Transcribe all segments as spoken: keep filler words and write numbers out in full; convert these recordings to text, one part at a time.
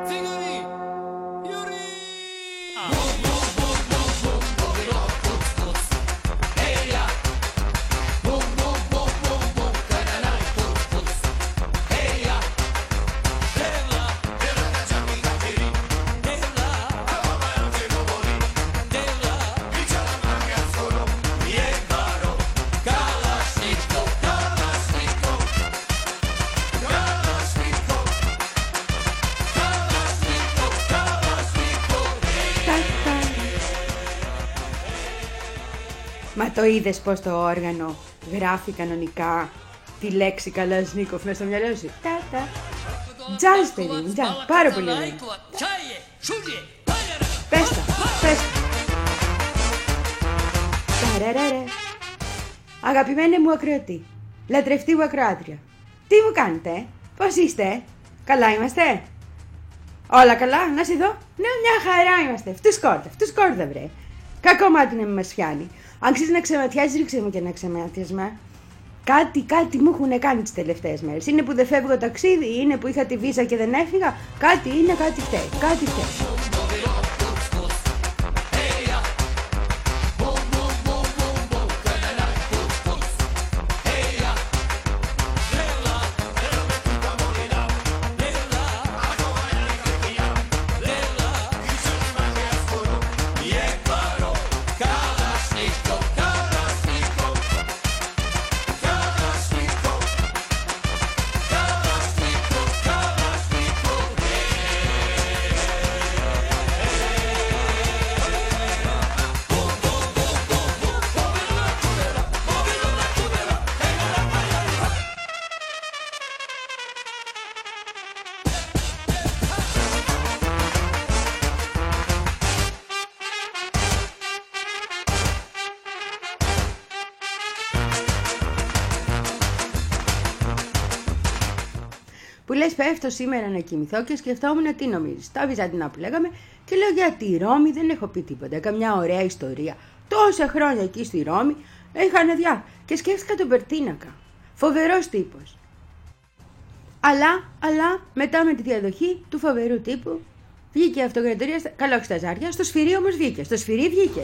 Μα το είδες πως το όργανο γράφει κανονικά τη λέξη Καλασνίκοφ μες στο μυαλό σου? Τα-τα. Τζάζ, παιδί μου, τζάζ. Πάρα πολύ ωραία. Πες τα, πες τα. Ταραραρε. Αγαπημένε μου ακροατή, λατρευτή μου ακροάτρια, τι μου κάνετε, πώς είστε, καλά είμαστε? Όλα καλά, να σε δω. Ναι, μια χαρά είμαστε. Φτουσκόρδα, φτουσκόρδα βρε. Κακό μάτι να μην μας πιάνει. Αν ξέρεις να ξεματιάζεις, ρίξε μου και ένα ξεματιασμά. Κάτι, κάτι μου έχουν κάνει τις τελευταίες μέρες. Είναι που δεν φεύγω ταξίδι, είναι που είχα τη βίζα και δεν έφυγα. Κάτι είναι, κάτι φταίει, κάτι φταίει. Που λες πέφτω σήμερα να κοιμηθώ και σκεφτόμουν τι νομίζεις. Τα Βυζαντινά που λέγαμε και λέω για τη Ρώμη δεν έχω πει τίποτα. Καμιά ωραία ιστορία. Τόσα χρόνια εκεί στη Ρώμη είχαν διά. Και σκέφτηκα τον Περτίνακα. Φοβερός τύπος. Αλλά, αλλά μετά με τη διαδοχή του φοβερού τύπου βγήκε η αυτοκρατορία, καλά όχι στα ζάρια, στο σφυρί όμως βγήκε. Στο σφυρί βγήκε.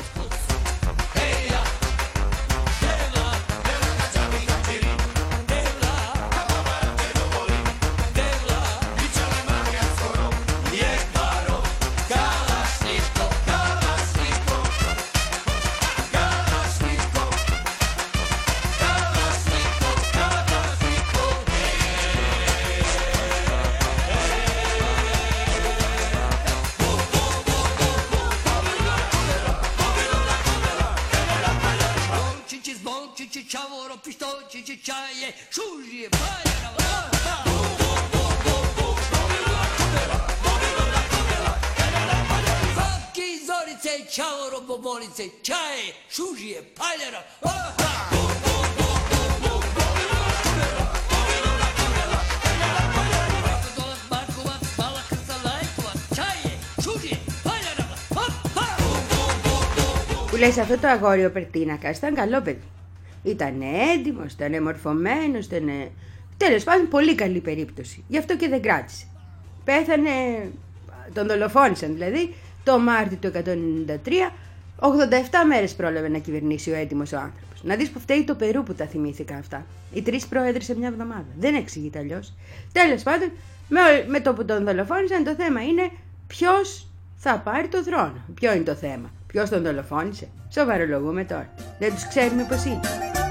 Που λες αυτό το αγόρι ο Περτίνακας ήταν καλό παιδί. Ήταν έντιμος, ήταν μορφωμένος, ήταν... τέλος πάντων πολύ καλή περίπτωση. Γι' αυτό και δεν κράτησε. Πέθανε, τον δολοφόνησαν δηλαδή, το Μάρτιο του εκατόν ενενήντα τρία, ογδόντα επτά μέρες πρόλαβε να κυβερνήσει ο έντιμος ο άνθρωπος. Να δεις που φταίει το Περού που τα θυμήθηκα αυτά. Οι τρεις πρόεδροι σε μια εβδομάδα. Δεν εξηγείται αλλιώς. Τέλος πάντων, με, με το που τον δολοφόνησαν, το θέμα είναι ποιος θα πάρει το θρόνο. Ποιο είναι το θέμα? Ποιος τον δολοφόνησε? Σοβαρολογούμε τώρα. Δεν τους ξέρουμε πως είναι.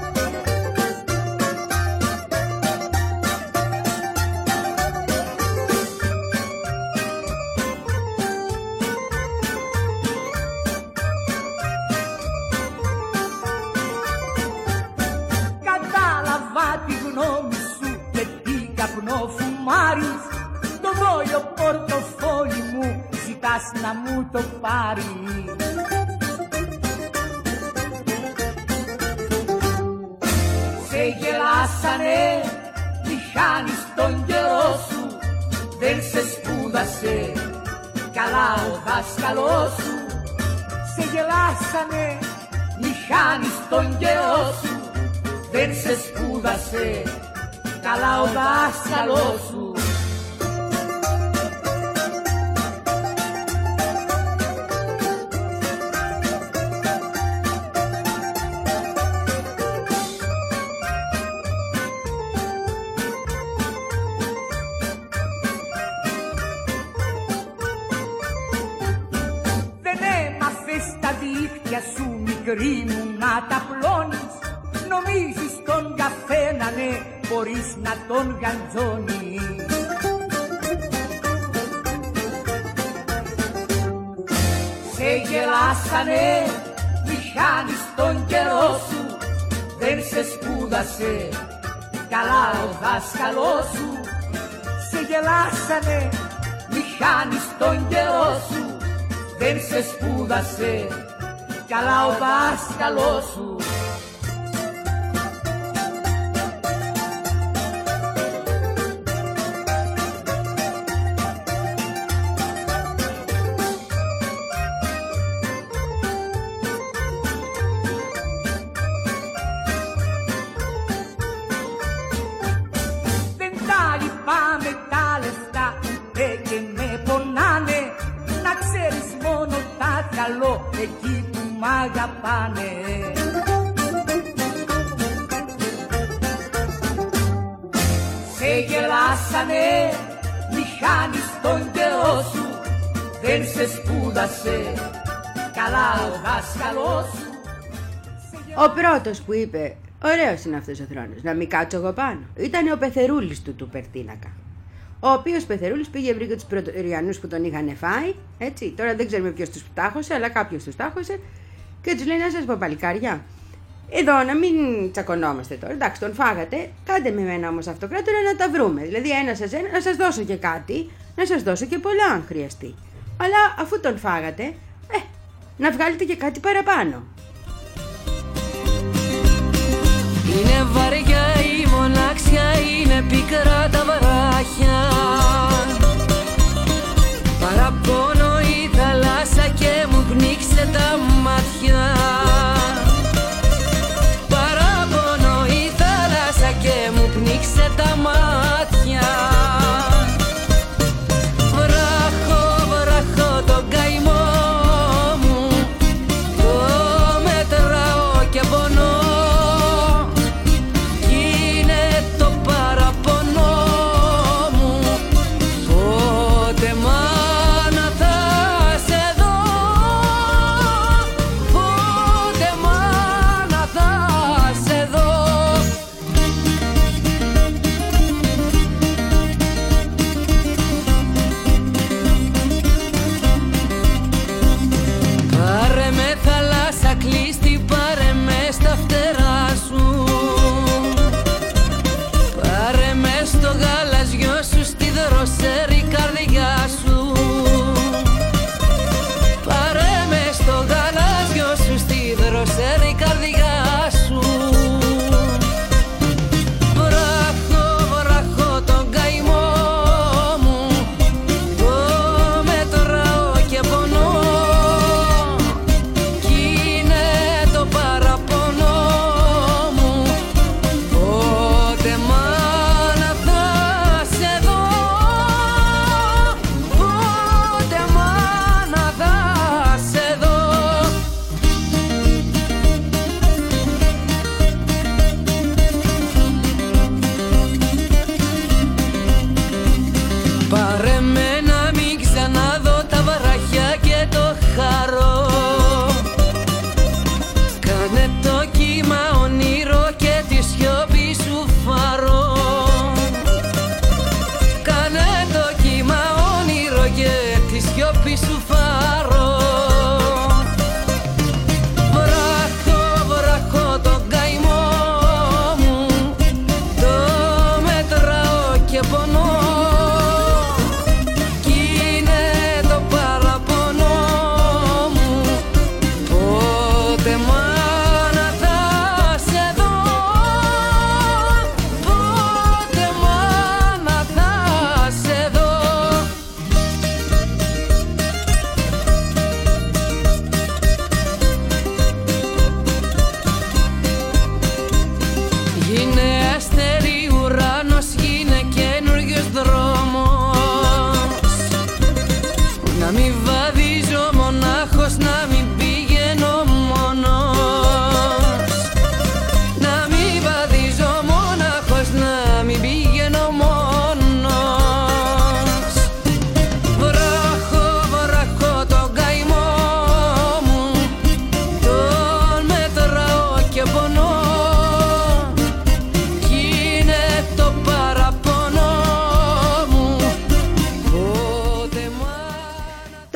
Κατάλαβα τη γνώμη σου και τι καπνό φουμάρεις. Το δόλιο πορτοφόλι μου ζητάς να μου το πάρεις. Σε γελάσανε, μη χάνεις τον καιρό σου. Δεν σε σπούδασε καλά ο δάσκαλός σου. Σε γελάσανε, μη χάνεις τον καιρό σου. Δεν σε σπούδασε καλά ο δάσκαλός σου. μάτια σου μικρή μου να τα πλώνεις. Νομίζεις τον καφέ να ναι, μπορείς να τον γαντζώνεις. Σε γελάσανε, μη χάνεις τον καιρό σου. Δεν σε σπούδασε καλά ο δάσκαλός σου. Σε γελάσανε, μη χάνεις τον καιρό σου. Δεν σε σπούδασε καλά ο δάσκαλός σου. Εκεί που μ' αγαπάνε. Σε γελάσανε, μη χάνεις τον καιρό σου. Δεν σε σπούδασε καλά ο δάσκαλός σου. Ο πρώτος που είπε ωραίος είναι αυτός ο θρόνος, να μην κάτσω εγώ πάνω, ήταν ο πεθερούλης του του Περτίνακα. Ο οποίος πεθερούλης πήγε βρήκε τους πρωτοριανούς που τον είχαν φάει, έτσι, τώρα δεν ξέρουμε ποιος τους τάχωσε, αλλά κάποιος τους τάχωσε και τους λέει να σας πω παλικάρια, εδώ να μην τσακωνόμαστε τώρα, εντάξει τον φάγατε, κάντε με εμένα όμως αυτοκράτορα να τα βρούμε, δηλαδή ένα σας ένα, να σας δώσω και κάτι, να σας δώσω και πολλά αν χρειαστεί, αλλά αφού τον φάγατε, ε, να βγάλετε και κάτι παραπάνω. Είναι βαριά η μοναξιά, είναι πικρά τα βράχια. Παραπονώ η θάλασσα και μου πνίξε τα μάτια. Παραπονώ η θάλασσα και μου πνίξε τα μάτια. Βράχω, βράχω τον καημό μου, το μετράω και πονώ.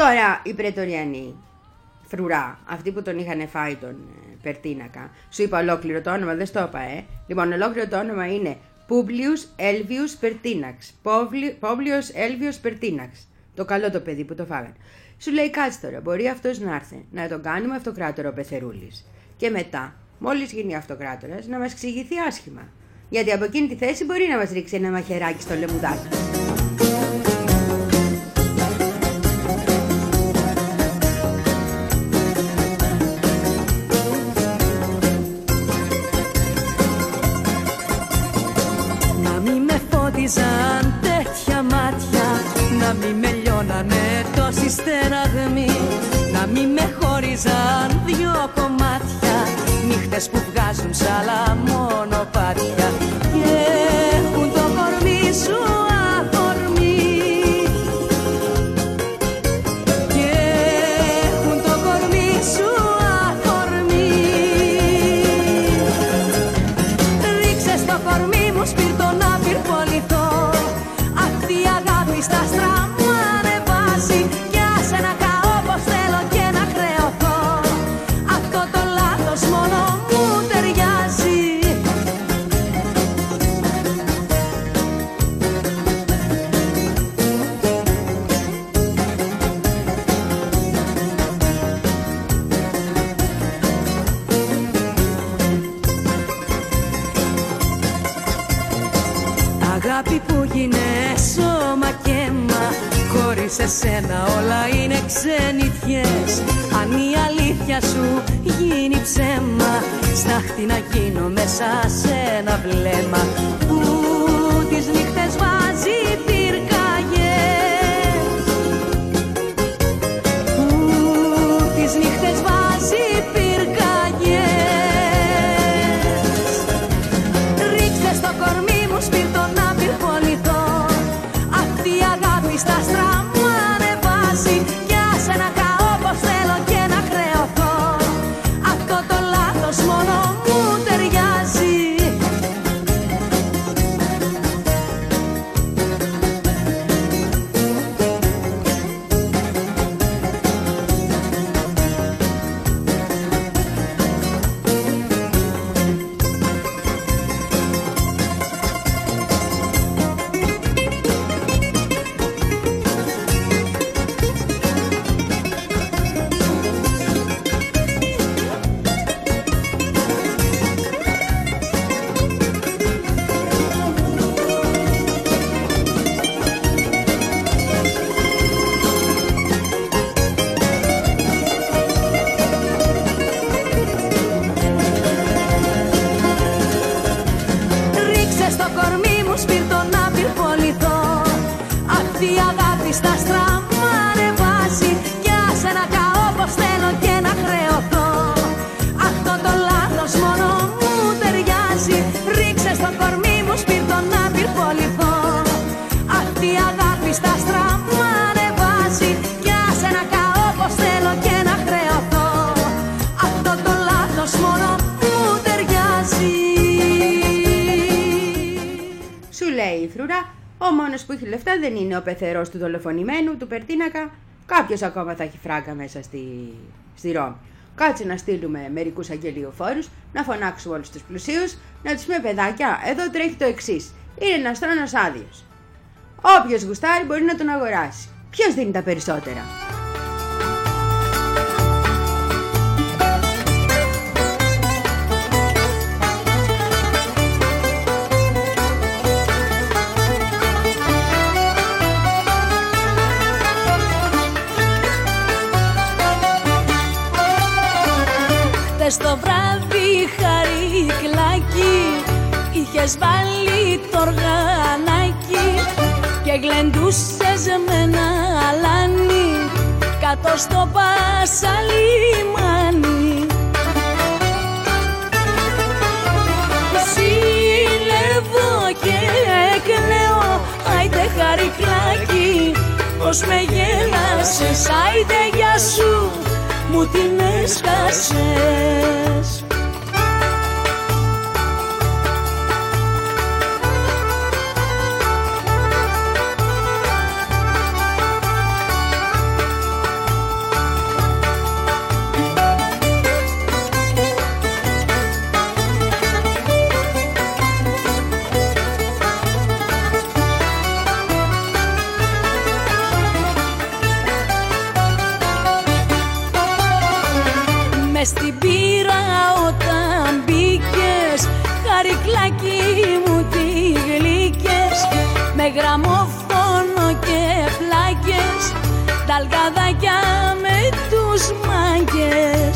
Τώρα οι πρετοριανοί, φρουρά, αυτοί που τον είχαν φάει τον ε, Περτίνακα, σου είπα ολόκληρο το όνομα, δεν στο είπα, ε. Λοιπόν, ολόκληρο το όνομα είναι Publius Elvius Pertinax. Publius Elvius Pertinax. Το καλό το παιδί που το φάγανε. Σου λέει, κάτσε τώρα, μπορεί αυτός να έρθει, να τον κάνουμε αυτοκράτορα ο Πεθερούλης. Και μετά, μόλις γίνει αυτοκράτορας, να μας εξηγηθεί άσχημα. Γιατί από εκείνη τη θέση μπορεί να μας ρίξει ένα μαχαιράκι στο λαιμουδάκι. Να μη με φώτιζαν τέτοια μάτια, να μη με λιώνανε τόσοι στεναγμοί, να μη με χώριζαν δυο κομμάτια, νύχτες που βγάζουν σ' άλλα μονοπάτια και έχουν το κορμί σου αφορμή, και έχουν το κορμί σου αφορμή. Ρίξε στο κορμί μου σπίρτο να πυρποληθώ, αυτή η αγάπη στα στράμμα ανεβάζει, κι άσε να καώ πως θέλω και να χρεωθώ, αυτό το λάθος μόνο μου ταιριάζει. Αγάπη που γίνε σώμα και αίμα, χωρίς εσένα όλα είναι ξενιτιές. Αν η αλήθεια σου γίνει ψέμα, στάχτη να γίνω μέσα σε ένα βλέμμα που τις νύχτες βάζει πυρκαγιές, που τις νύχτες βάζει πυρκαγιές. Ρίξτε στο κορμί μου σπίρτο να πυρποληθώ, αυτή η αγάπη στα στράμμα ανεβάζει, κι άσε να καώ πως θέλω και να χρεωθώ, αυτό το λάθος μόνο μου ταιριάζει. Ρίξε στο κορμί μου σπίρτο να πυρποληθώ, αυτή η αγάπη στα στράμμα ανεβάζει, κι άσε να καώ πως θέλω και να χρεωθώ, αυτό το λάθος μόνο μου ταιριάζει. Ρίξε στο κορμί μου σπίρτο να πυρποληθώ, αυτή η αγάπη στα στράμμα ανεβάζει, κι άσε να καώ πως θέλω και να χρεωθώ, αυτό το λάθος μόνο μου ταιριάζει. Σου λέει η φρουρά, ο μόνος που έχει λεφτά δεν είναι ο πεθερός του δολοφονημένου, του Περτίνακα. Κάποιος ακόμα θα έχει φράγκα μέσα στη, στη Ρώμη. Κάτσε να στείλουμε μερικούς αγγελιοφόρους, να φωνάξουμε όλους τους πλουσίους, να τους πούμε, παιδάκια, εδώ τρέχει το εξής. Είναι ένας θρόνος άδειος. Όποιος γουστάρει μπορεί να τον αγοράσει. Ποιος δίνει τα περισσότερα? Χτες το βράδυ χαρικλάκι, είχες βάλει το οργανάκι και γλεντούσες με ένα αλάνι κάτω στο Πασαλιμάνι. Ζήλευω και κλαίω, άιντε χαρικλάκι, πως με γέλασες, άιντε γεια σου, μου την έσκασες. τα αλγαδάκια με τους μάγκες.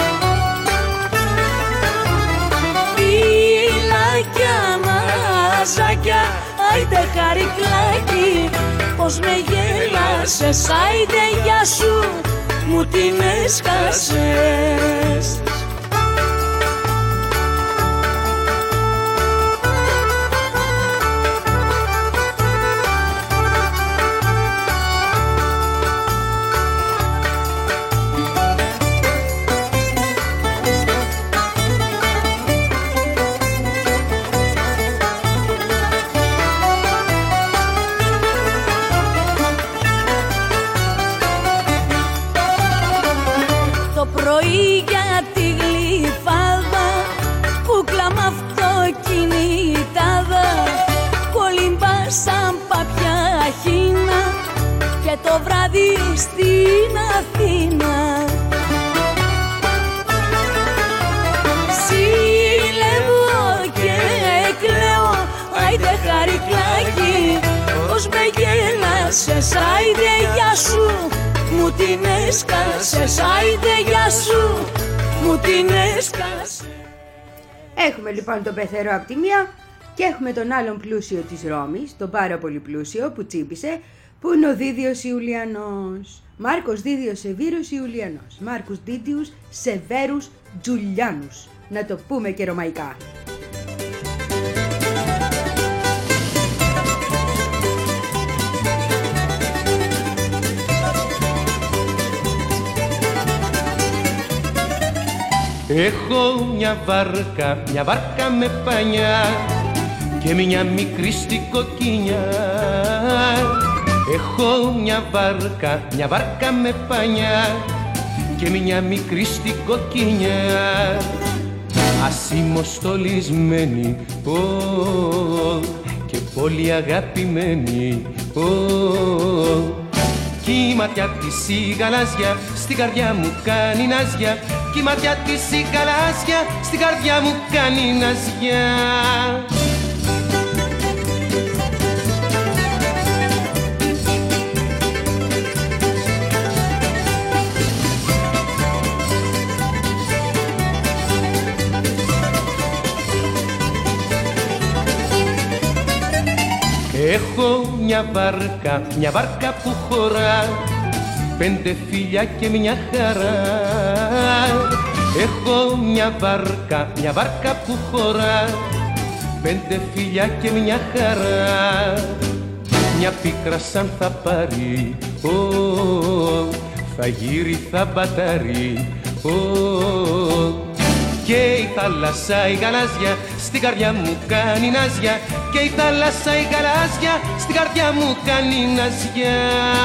Φυλάκια, μαραζάκια, άιντε χαρικλάκι, πως με γέλασες, άιντε γεια σου, μου την έσκασες. Πρωί για τη γλυφάδα, κούκλα μ' αυτοκινητάδα, κολυμπά σαν παπιά χίνα και το βράδυ στην Αθήνα. Συλλεύω και κλαίω, άιντε χαρικλάκι, πως με γέλασες, άιντε γεια σου, μου την έσκασες, άιντε γεια σου, μου την έσκασες. Έχουμε λοιπόν τον πεθερό από τη μία και έχουμε τον άλλον πλούσιο της Ρώμης, τον πάρα πολύ πλούσιο που τσίπησε, που είναι ο Δίδιος Ιουλιανός. Μάρκος Δίδιος Σεβίρος Ιουλιανός. Μάρκους Δίδιους Σεβέρους Τζουλιάνους. Να το πούμε και ρωμαϊκά. Έχω μια βάρκα, μια βάρκα με πανιά και μια μικρή στη κοκκινιά. Έχω μια βάρκα, μια βάρκα με πανιά και μια μικρή στη κοκκινιά. Ασημοστολισμένη, oh, και πολύ αγαπημένη, oh. Κι η ματιά της η γαλάζια στην καρδιά μου κάνει ναζιά. Κι η ματιά της η γαλάζια στην καρδιά μου κάνει ναζιά. Έχω μια βάρκα, μια βάρκα που χωρά πέντε φίλια και μια χαρά. Έχω μια βάρκα, μια βάρκα που χωρά πέντε φίλια και μια χαρά. Μια πίκρα σαν θα πάρει, oh, θα γύρει, θα μπατάρει, oh. Και η θάλασσα η γαλάζια στην καρδιά μου κάνει ναζιά. Και η θάλασσα η γαλάζια στην καρδιά μου κάνει ναζιά.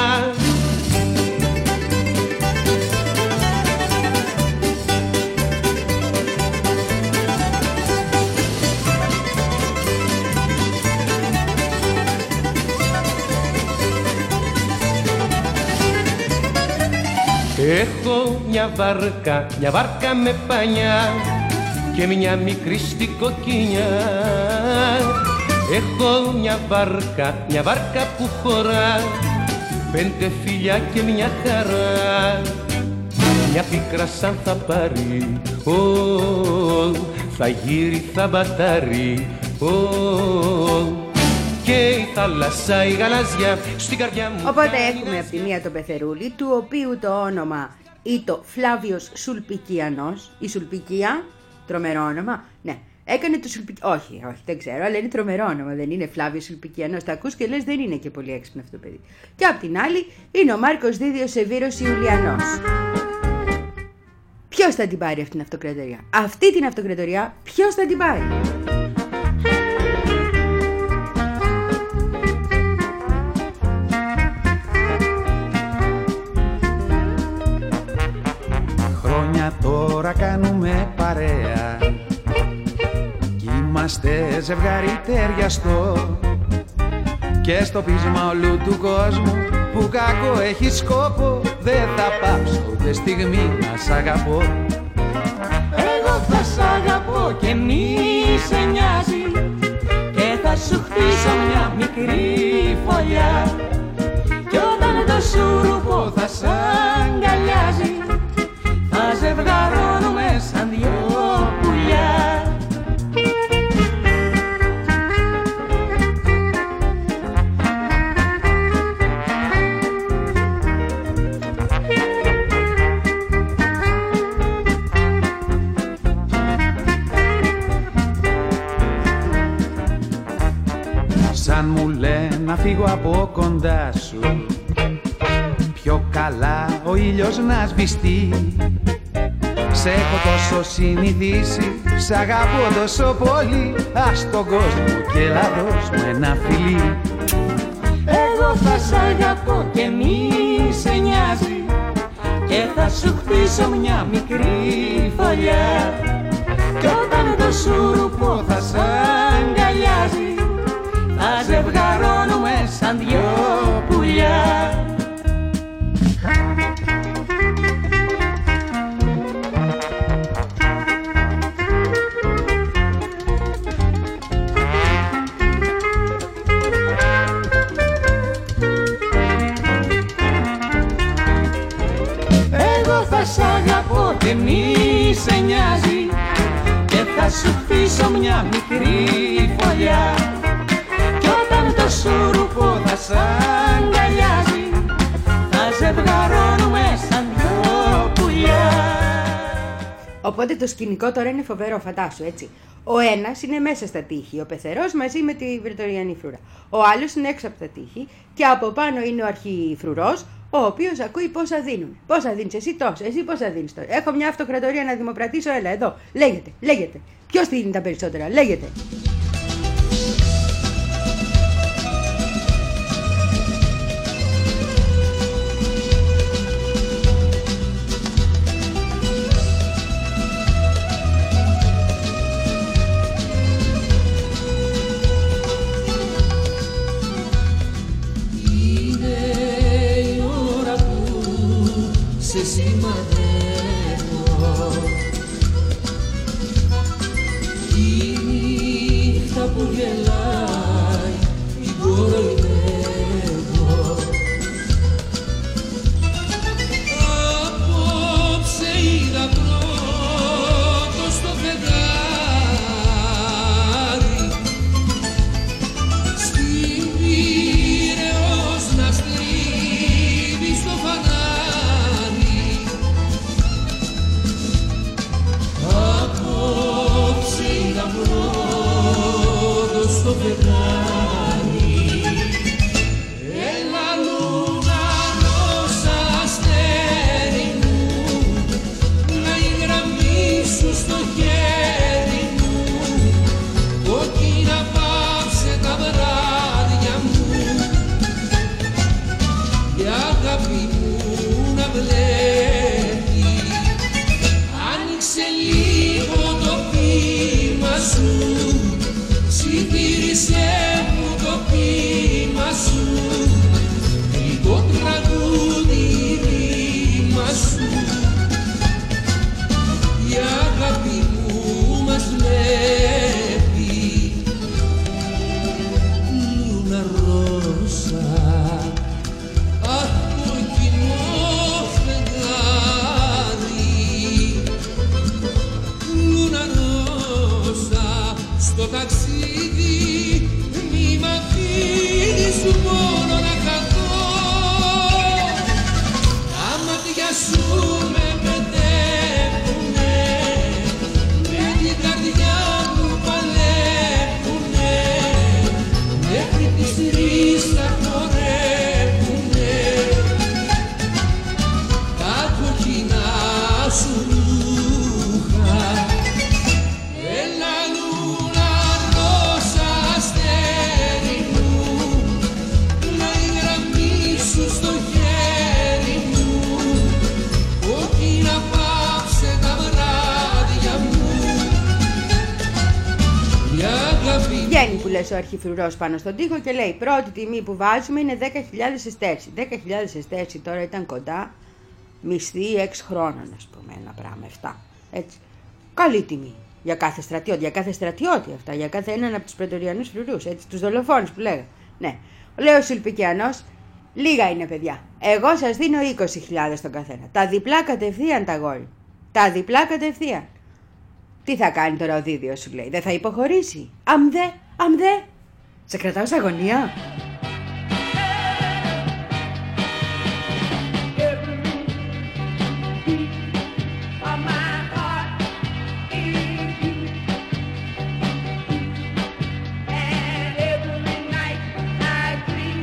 Έχω μια βάρκα, μια βάρκα με πανιά και μια μικρή στη κοκκινιά. Έχω μια βάρκα, μια βάρκα που χωρά πέντε φίλια και μια χαρά. Μια πίκρα σαν θα πάρει, oh, θα γύρει, θα μπατάρει, oh. Και η θάλασσα η γαλάζια στην καρδιά μου. Οπότε έχουμε από τη μία τον Πεθερούλη, του οποίου το όνομα ή το Φλάβιος Σουλπικιανός. Η Σουλπικία, τρομερό όνομα, ναι. Έκανε το Σουλπικιανό, όχι, όχι, δεν ξέρω, αλλά είναι τρομερό όνομα, δεν είναι Φλάβιος Σουλπικιανός. Τα ακούς και λες δεν είναι και πολύ έξυπνο αυτό το παιδί. Και απ' την άλλη είναι ο Μάρκος Δίδιος Σεβίρος Ιουλιανός. Ποιος θα την πάρει αυτή την αυτοκρατορία? Αυτή την αυτοκρατορία ποιος θα την πάρει? Χρόνια τώρα κάνουμε παρέα κι είμαστε ζευγάρι ταιριαστό. Και στο πείσμα όλου του κόσμου που κακό έχει σκόπο, δεν θα πάψω ούτε στιγμή να σ' αγαπώ. Εγώ θα σ' αγαπώ και μη σε νοιάζει και θα σου χτίσω μια μικρή φωλιά. Κι όταν το σουρουπό θα φύγω από κοντά σου. Πιο καλά ο ήλιος να σβηστεί. Σ' έχω τόσο συνηθίσει, σ' αγαπώ τόσο πολύ. Ας τον κόσμο και έλα δώσ' μου ένα φιλί. Εγώ θα σ' αγαπώ και μη σε νοιάζει, και θα σου χτίσω μια μικρή φωλιά. Κι όταν το σουρουπό θα σ' αγκαλιάζει, θα ζευγαρώνουμε σαν δυο πουλιά. Σ' αγαπώ και μη σε νοιάζει, και θα σου χτίσω μια μικρή φωλιά. Κι όταν το σουρουπό θα σ' αγκαλιάζει, θα ζευγαρώνουμε σαν δυο πουλιά. Οπότε το σκηνικό τώρα είναι φοβερό, φαντάσου, έτσι. Ο ένας είναι μέσα στα τείχη, ο πεθερός μαζί με τη βρετοριανή φρουρά. Ο άλλος είναι έξω από τα τείχη και από πάνω είναι ο αρχιφρουρός, ο οποίος ακούει πόσα δίνουν. Πόσα δίνεις εσύ, τόσο, εσύ πόσα δίνεις τώρα. Έχω μια αυτοκρατορία να δημοπρατήσω, έλα εδώ. Λέγεται, λέγεται. Ποιος δίνει τα περισσότερα, λέγεται. Σε σημαδεύω, η νύχτα που γελάει την κοροϊδεύω. Απόψε είδα πρώτο στο φεγγάρι, στην Πειραιώς να στρίβει στο φανάρι. Στο φεγγάρι, έλα λούνα ρώσα αστέρι μου, να η γραμμή σου στο χέρι μου, κόκκινα πάψε τα βράδια μου, η αγάπη μου να βλέπει. Άνοιξε λίγο το πείμα σου, ψιθύρισε μου το ποίημα σου, γλυκό τραγούδι ρήμα σου. Η αγάπη μου μας βλέπει. Λούνα ρώσα, αχ κόκκινο φεγγάρι, λούνα ρώσα, στο ταξίδι μη μ' αφήνεις μόνο να χαθώ. Τα μάτια σου με παιδεύουνε, με την καρδιά μου παλεύουνε, μέχρι τις τρεις θα χορεύουνε τα κοκκινά σου ρούχα. Έλα λούνα ρώσα αστέρι μου, να η γραμμή σου στο χέρι μου, κόκκινα πάψε τα βράδια μου, η αγάπη. Βγαίνει που λες ο αρχιφρουρός πάνω στον τοίχο και λέει: πρώτη τιμή που βάζουμε είναι δέκα χιλιάδες εστέρση. δέκα χιλιάδες εστέρση τώρα ήταν κοντά μισθή έξι χρόνων, ας πούμε, ένα πράγμα, εφτά. Έτσι. Καλή τιμή. Για κάθε στρατιώτη, για κάθε στρατιώτη αυτά, για κάθε έναν από τους πρετοριανούς φρουρούς, έτσι, τους δολοφόνους που λέγα. Ναι. Λέει ο Σουλπικιανός: λίγα είναι, παιδιά. Εγώ σας δίνω είκοσι χιλιάδες τον καθένα. Τα διπλά κατευθείαν τα γόρι. Τα διπλά κατευθείαν. Τι θα κάνει τώρα ο Δίδιος, σου λέει, δεν θα υποχωρήσει. Αμδε, αμδε. Σε κρατάω σε αγωνία. And every night I dream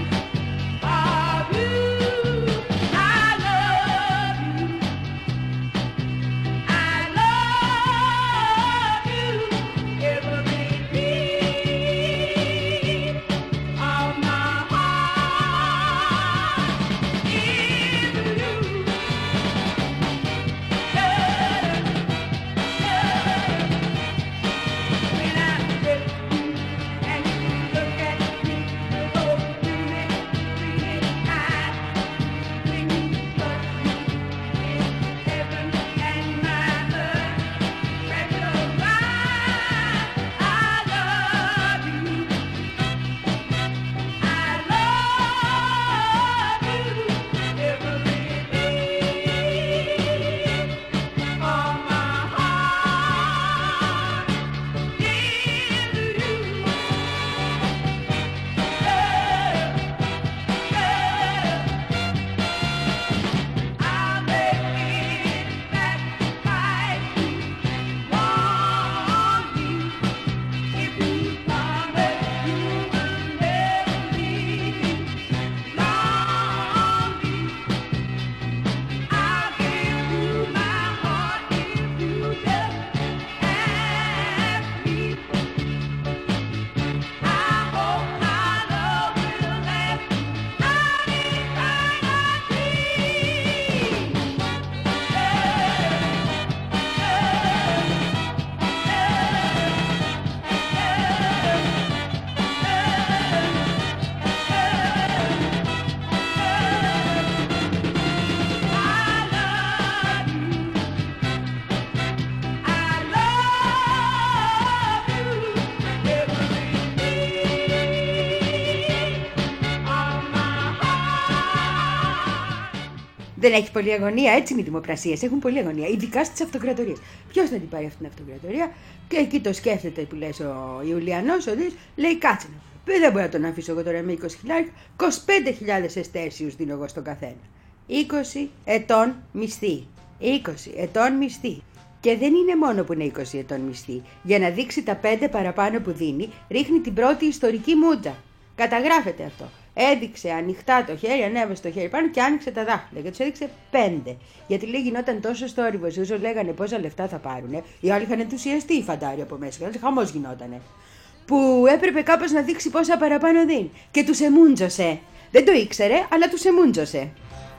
Δεν έχει πολλή αγωνία, έτσι είναι οι δημοπρασίες. Έχουν πολλή αγωνία, ειδικά στις αυτοκρατορίες. Ποιος θα την πάρει αυτήν την αυτοκρατορία? Και εκεί το σκέφτεται που λες ο Ιουλιανός, ο Δής, λέει κάτσε να. Δεν μπορώ να τον αφήσω εγώ τώρα με είκοσι χιλιάδες. είκοσι πέντε χιλιάδες εστέρσιους δίνω εγώ στον καθένα. είκοσι ετών μισθή. είκοσι ετών μισθή. Και δεν είναι μόνο που είναι είκοσι ετών μισθή. Για να δείξει τα πέντε παραπάνω που δίνει, ρίχνει την πρώτη ιστορική μούτζα. Καταγράφεται αυτό. Έδειξε ανοιχτά το χέρι, ανέβασε το χέρι πάνω και άνοιξε τα δάχτυλα. Και του έδειξε πέντε. Γιατί λέει γινόταν τόσο θόρυβος, όσο λέγανε πόσα λεφτά θα πάρουνε. Οι άλλοι είχαν ενθουσιαστεί οι φαντάροι από μέσα. Χαμός γινότανε. Που έπρεπε κάπως να δείξει πόσα παραπάνω δίνει. Και τους εμούντζωσε. Δεν το ήξερε, αλλά τους εμούντζωσε.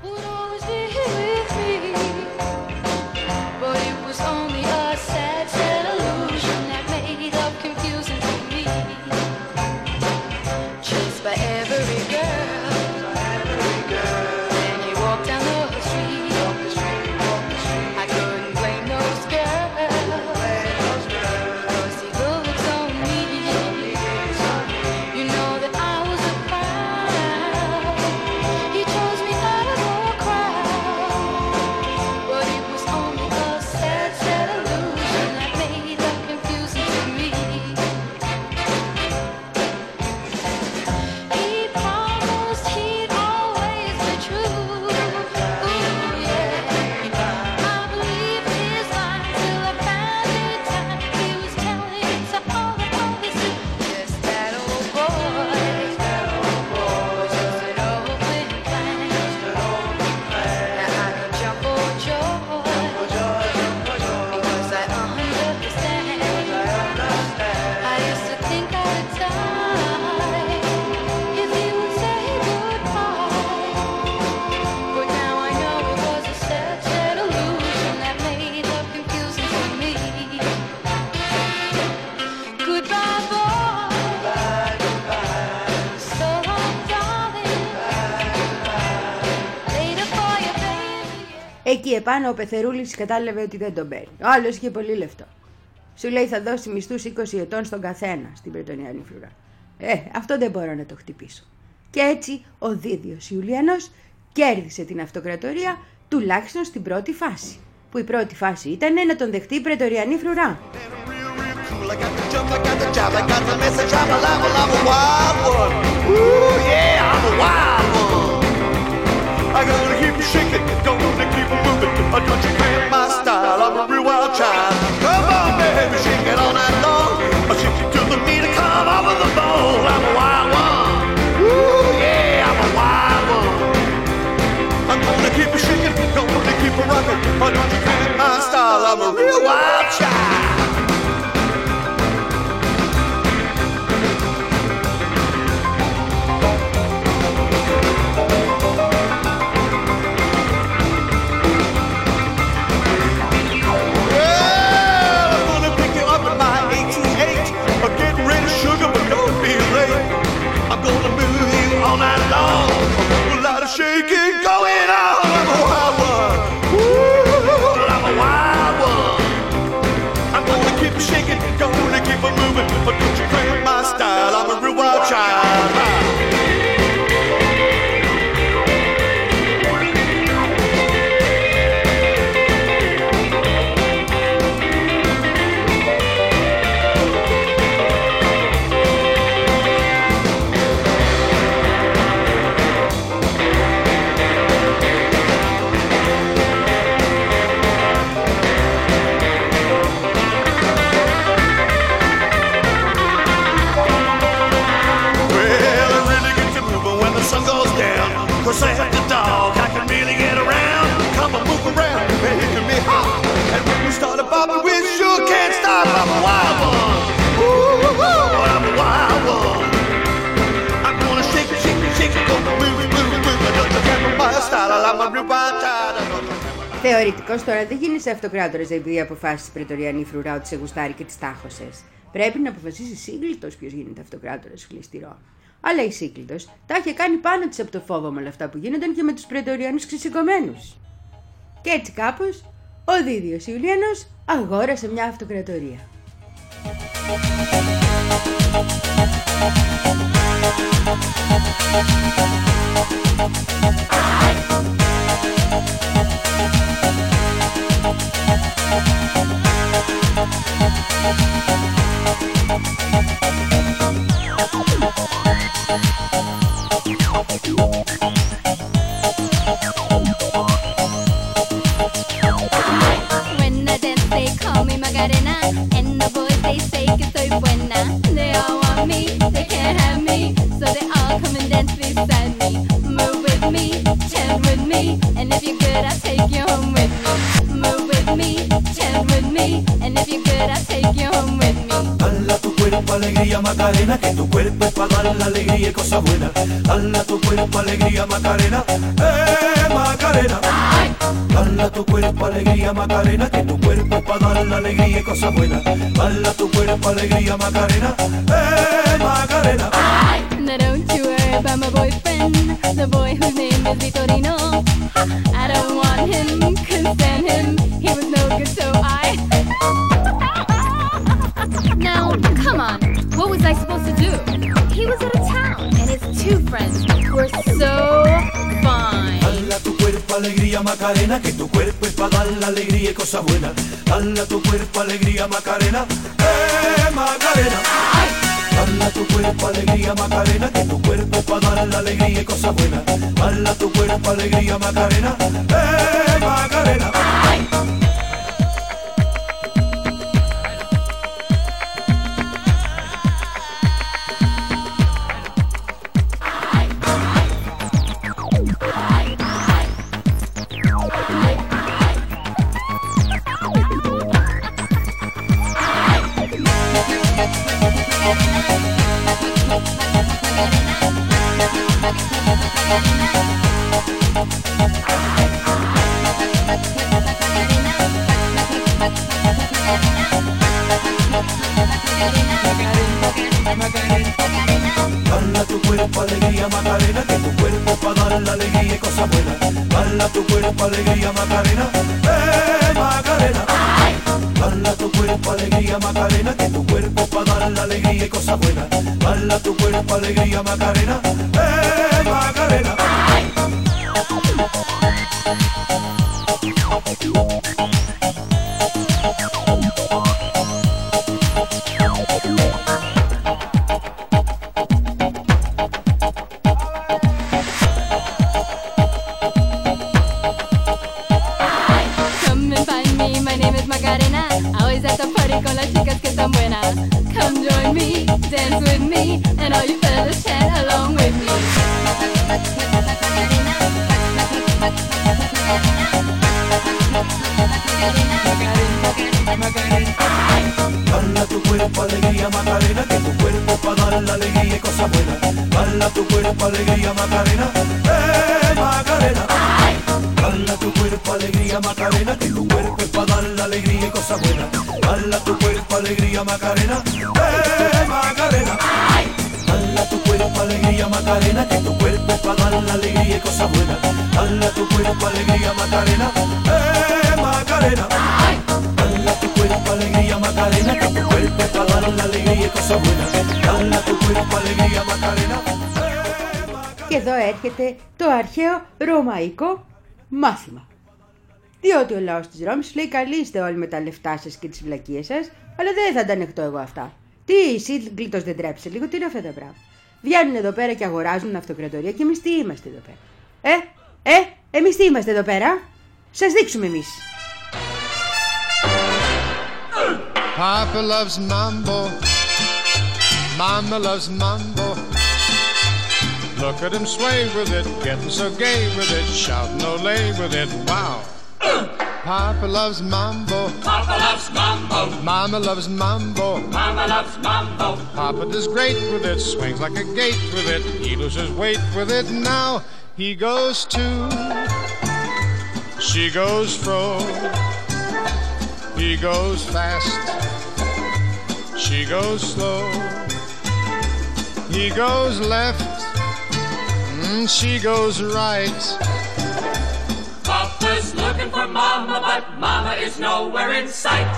Εκεί επάνω ο Πεθερούλης κατάλαβε ότι δεν τον παίρνει. Ο άλλος είχε πολύ λεφτό. Σου λέει θα δώσει μισθούς είκοσι ετών στον καθένα στην Πρετονιανή Φρουρά. Ε, αυτό δεν μπορώ να το χτυπήσω. Και έτσι ο Δίδιος Ιουλιανός κέρδισε την αυτοκρατορία τουλάχιστον στην πρώτη φάση. Που η πρώτη φάση ήταν να τον δεχτεί η Πρετοριανή Φρουρά. I'm gonna keep you shaking, gonna keep you moving. Don't you cramp my style, I'm a real wild child. Come on, baby, shake it all night long. I'll shake you to the meat and come off of the bone. I'm a wild one. Ooh, yeah, I'm a wild one. I'm gonna keep you shaking, gonna keep you rocking. Don't you cramp my style, I'm a real wild child. Shaking going on, I'm a wild one. Ooh, I'm a wild one. I'm gonna keep shaking, gonna keep on moving. But don't you cramp my style, I'm a real wild child. Cause I have the dog, I can really get around. Come on, move around, making me hot. And when you start a bobbing, we sure can't stop. I'm a wild one. Ooh, I'm a wild one. I'm gonna shake it, shake it, shake it, gonna move it, move it, move it. Don't you care my style, I'm a real wild child. Θεωρητικώς τώρα δεν γίνεσαι αυτοκράτορας επειδή αποφάσισε η Πρετοριανή Φρουρά ότι σε γουστάρει και τις τάχωσες. Πρέπει να αποφασίσει σύγκλιτος ποιος γίνεται αυτοκράτορας χλιστηρό. Αλλά η Σύγκλιτος τα είχε κάνει πάνω της από το φόβο με όλα αυτά που γίνονταν και με τους Πρετοριανούς ξεσηκωμένους. Και έτσι κάπως ο Δίδιος Ιουλιανός αγόρασε μια αυτοκρατορία. I me, and if you're good, I'll take you home with me. Move with me, chant with me, and if you're good, I'll take you home with me. Dala tu cuerpo alegría Macarena, que tu cuerpo es para dar la alegría y cosas buenas. Dala tu cuerpo alegría Macarena, eh Macarena. Dala tu cuerpo alegría Macarena, que tu cuerpo es para dar la alegría y cosas buenas. Dala tu cuerpo alegría Macarena, eh Macarena. Now don't you worry about my boyfriend, the boy whose name is Vitorino. I don't want him, couldn't stand him, he was no good, so I. Now, come on, what was I supposed to do? He was out of town, and his two friends were so fine. Dala tu cuerpo alegría Macarena, que tu cuerpo es para dar la alegría y cosas buenas. Dala tu cuerpo alegría Macarena, eh Macarena. Dala tu cuerpo alegría Macarena, que tu cuerpo es para dar la alegría y cosas buenas. Dala tu cuerpo alegría Macarena, eh Macarena. Dala tu cuerpo alegría Macarena, que tu cuerpo para dar la alegría y cosas buenas. Dala tu cuerpo alegría Macarena, eh Macarena. Dala tu cuerpo alegría Macarena, que tu cuerpo para dar la alegría y cosas buenas. Dala tu cuerpo alegría Macarena, eh Macarena. Con las chicas que están buenas. Come join me, dance with me, and all you fellas chant along with me. Dala tu cuerpo alegría Macarena, que tu cuerpo para dar la alegría y cosas buenas. Dala tu cuerpo alegría Macarena, eh Macarena. Dala tu cuerpo alegría Macarena, que tu cuerpo es para dar la alegría y cosas buenas. Dala tu cuerpo alegría Macarena, eh Macarena. Dala tu cuerpo alegría Macarena, que tu cuerpo es para dar la alegría y cosas buenas. Dala tu cuerpo alegría Macarena, eh Macarena. Dala tu cuerpo alegría Macarena, que tu cuerpo es para dar la alegría y cosas buenas. Dala tu cuerpo alegría Macarena, eh Macarena. Και εδώ έρχεται το αρχαίο ρωμαϊκό μάθημα. Διότι ο λαός της Ρώμης λέει καλοί είστε όλοι με τα λεφτά σας και τις βλακίες σας, αλλά δεν θα τα ανεχτώ εγώ αυτά. Τι, εσύ γλίτος δεν τρέψε λίγο, τι είναι αυτά τα πράγματα. Βγαίνουν εδώ πέρα και αγοράζουν αυτοκρατορία και εμείς τι είμαστε εδώ πέρα. Ε, ε, εμείς τι είμαστε εδώ πέρα. Σας δείξουμε εμείς. Papa loves mambo, Mama loves mambo. Look at him sway with it, getting so gay with it, shouting olay with it, wow. Papa loves mambo, Papa loves mambo, Mama loves mambo, Mama loves mambo. Papa does great with it, swings like a gate with it, he loses weight with it, now he goes to, she goes fro, he goes fast, she goes slow, he goes left, mm, she goes right. Papa's looking for Mama, but Mama is nowhere in sight.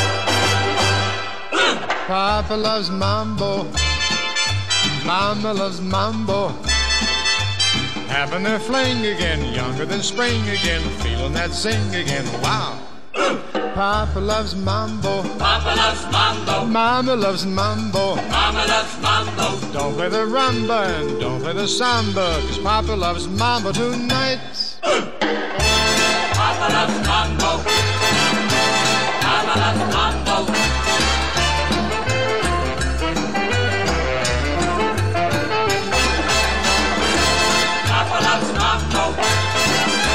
Papa loves mambo, Mama loves mambo. Having their fling again, younger than spring again, feeling that zing again, wow. Papa loves mambo, Papa loves mambo, Mama loves mambo. Mama loves mambo. Don't play the rumba and don't play the samba, 'cause Papa loves mambo tonight. Papa loves mambo, Mama loves mambo. Papa loves mambo,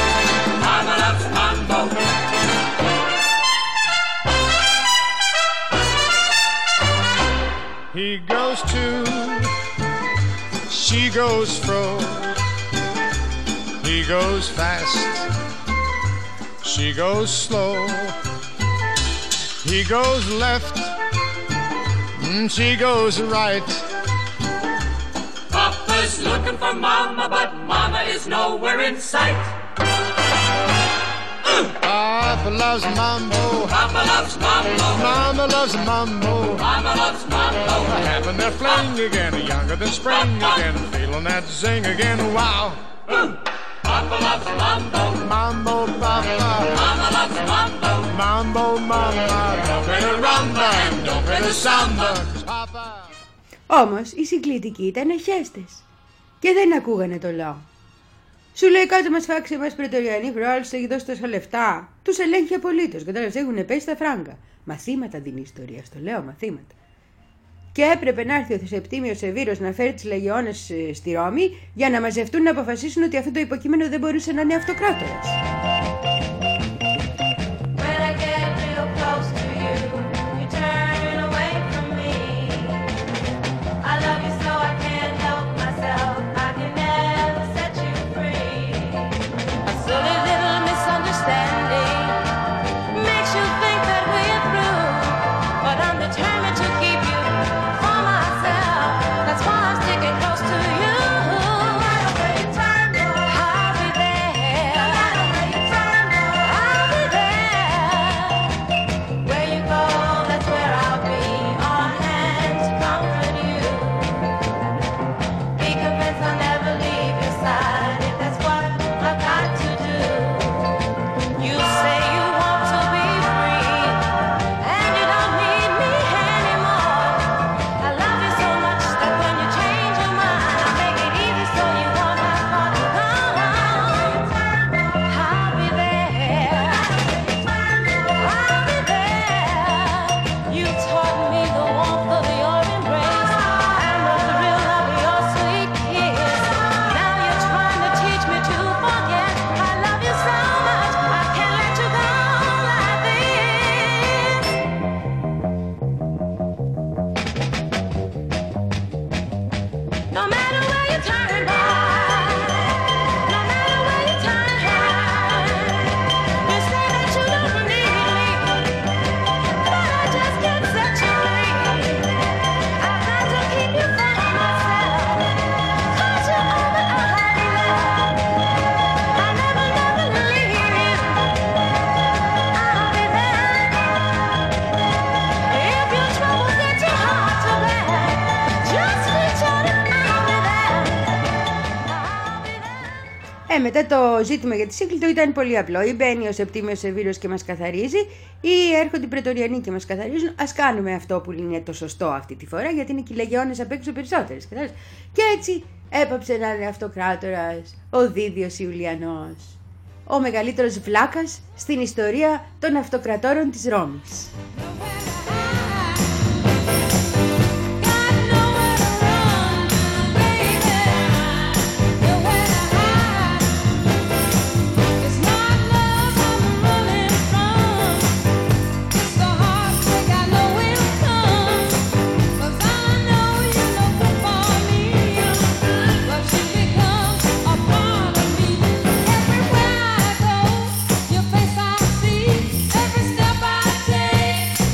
goes fast, she goes slow. He goes left, mm, she goes right. Papa's looking for Mama, but Mama is nowhere in sight. Papa loves mambo, Papa loves mambo, Mama loves mambo. Mama loves mambo. Having their fling again, younger than spring again, feeling that zing again, wow. Papa loves mambo, Mambo, Papa, Mama loves mambo. mambo, Mama. Don't play the rumba and don't play the samba, 'cause Papa. Όμως οι συγκλητικοί ήταν εχέστες και δεν ακούγανε το λαό. Σου λέει κάτω μας φάξει εμάς πρετοριανή προάλληση, έχει δώσει τόσα λεφτά. Τους ελέγχει απολύτως. Κατάλαβες, έχουν πέσει τα φράγκα. Μαθήματα δίνει η ιστορία, στο λέω μαθήματα. Και έπρεπε να έρθει ο Σεπτίμιος Σεβίρος να φέρει τις λεγεώνες στη Ρώμη για να μαζευτούν να αποφασίσουν ότι αυτό το υποκείμενο δεν μπορούσε να είναι αυτοκράτορας. Ε, μετά το ζήτημα για τη Σύγκλιτο ήταν πολύ απλό. Ή μπαίνει ο Σεπτίμιος Σεβίρος και μας καθαρίζει, ή έρχονται οι Πρετοριανοί και μας καθαρίζουν. Ας κάνουμε αυτό που είναι το σωστό αυτή τη φορά, γιατί είναι και οι λεγεώνες απ' έξω περισσότερες. Και έτσι έπαψε να είναι αυτοκράτορας ο Δίδιος Ιουλιανός, ο μεγαλύτερος βλάκας στην ιστορία των αυτοκρατόρων της Ρώμης. Every step I take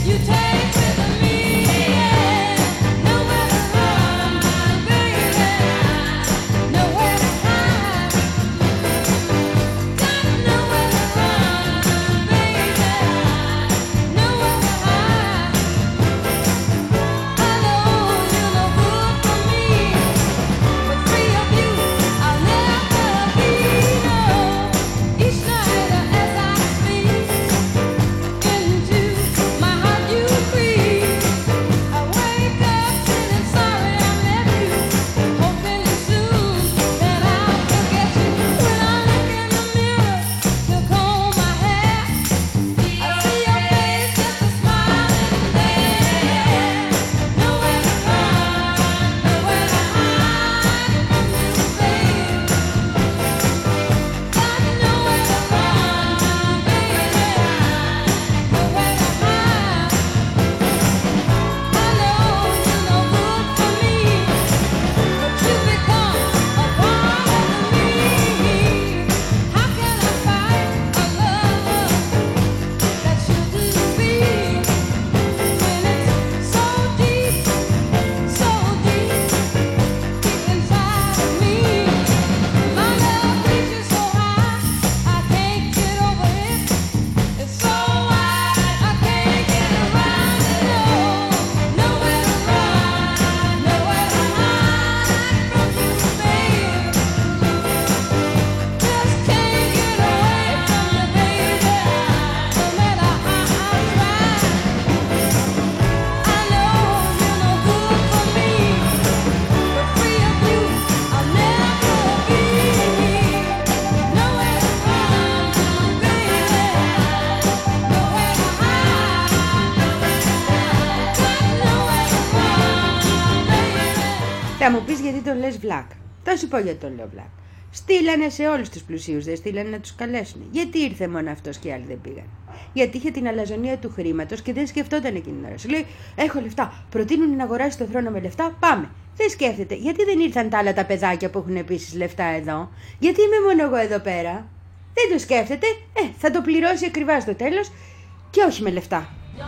Θα μου πεις γιατί τον λες βλάκα. Θα σου πω γιατί τον λέω βλάκα. Στείλανε σε όλους τους πλουσίους, δεν στείλανε να τους καλέσουν. Γιατί ήρθε μόνο αυτός και οι άλλοι δεν πήγαν? Γιατί είχε την αλαζονία του χρήματος και δεν σκεφτόταν εκείνη την ώρα. Σου λέει: έχω λεφτά. Προτείνουν να αγοράσει το θρόνο με λεφτά. Πάμε. Δεν σκέφτεται. Γιατί δεν ήρθαν τα άλλα τα παιδάκια που έχουν επίσης λεφτά εδώ? Γιατί είμαι μόνο εγώ εδώ πέρα? Δεν το σκέφτεται. Ε, θα το πληρώσει ακριβά στο τέλος και όχι με λεφτά.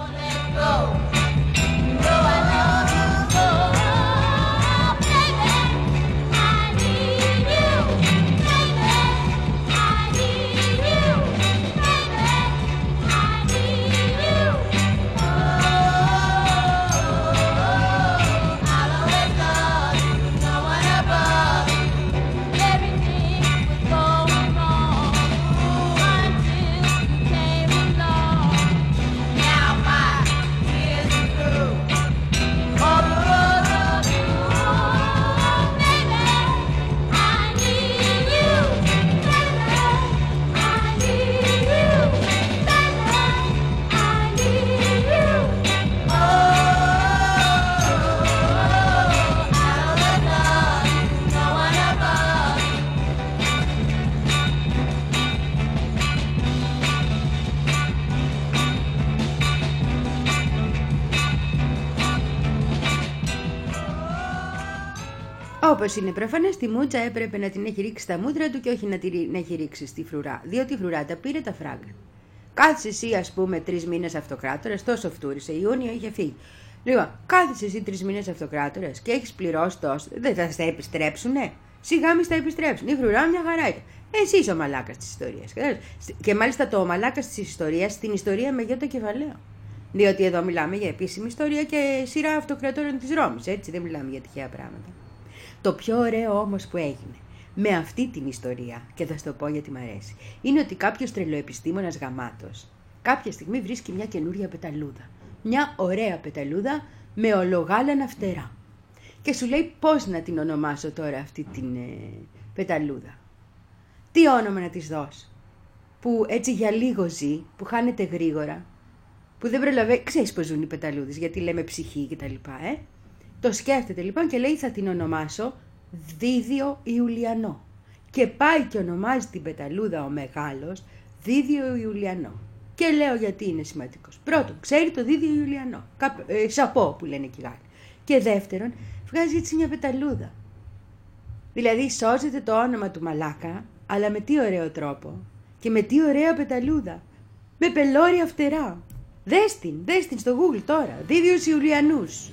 Όπως είναι προφανές, τη μούτσα έπρεπε να την έχει ρίξει στα μούτρα του και όχι να την έχει ρίξει στη φρουρά, διότι η φρουρά τα πήρε τα φράγκα. Κάθεσαι εσύ, ας πούμε, τρεις μήνες αυτοκράτορας, τόσο φτούρισε, Ιούνιο είχε φύγει. Λοιπόν, κάθεσαι εσύ τρεις μήνες αυτοκράτορας και έχεις πληρώσει τόσο, δεν θα στα επιστρέψουνε? Σιγά μη στα επιστρέψουν. Η φρουρά μια χαρά ήταν. Εσύ είσαι ο μαλάκας της ιστορίας. Και μάλιστα το μαλάκας της ιστορίας στην ιστορία με γιώτα κεφαλαίο. Διότι εδώ μιλάμε για επίσημη ιστορία και σειρά αυτοκρατόρων της Ρώμης, έτσι, δεν μιλάμε για τυχαία πράγματα. Το πιο ωραίο όμως που έγινε με αυτή την ιστορία, και θα σου το πω γιατί μ' αρέσει, είναι ότι κάποιος τρελοεπιστήμονας γαμάτος κάποια στιγμή βρίσκει μια καινούρια πεταλούδα. Μια ωραία πεταλούδα με ολογάλανα φτερά. Και σου λέει πώς να την ονομάσω τώρα αυτή την ε, πεταλούδα. Τι όνομα να της δώσω. Που έτσι για λίγο ζει, που χάνεται γρήγορα, που δεν προλαβαίνει. Ξέρεις πώς ζουν οι πεταλούδες, γιατί λέμε ψυχή κτλ. Ε? Το σκέφτεται λοιπόν και λέει θα την ονομάσω Δίδιο Ιουλιανό. Και πάει και ονομάζει την πεταλούδα ο μεγάλος Δίδιο Ιουλιανό. Και λέω γιατί είναι σημαντικός. Πρώτον, ξέρει το Δίδιο Ιουλιανό. Καπ, ε, σαπό που λένε εκεί Γάλλοι. Και δεύτερον, βγάζει έτσι μια πεταλούδα. Δηλαδή σώζεται το όνομα του μαλάκα, αλλά με τι ωραίο τρόπο. Και με τι ωραία πεταλούδα. Με πελώρια φτερά. Δες την, δες την στο Google τώρα. Δίδιος Ιουλιανούς.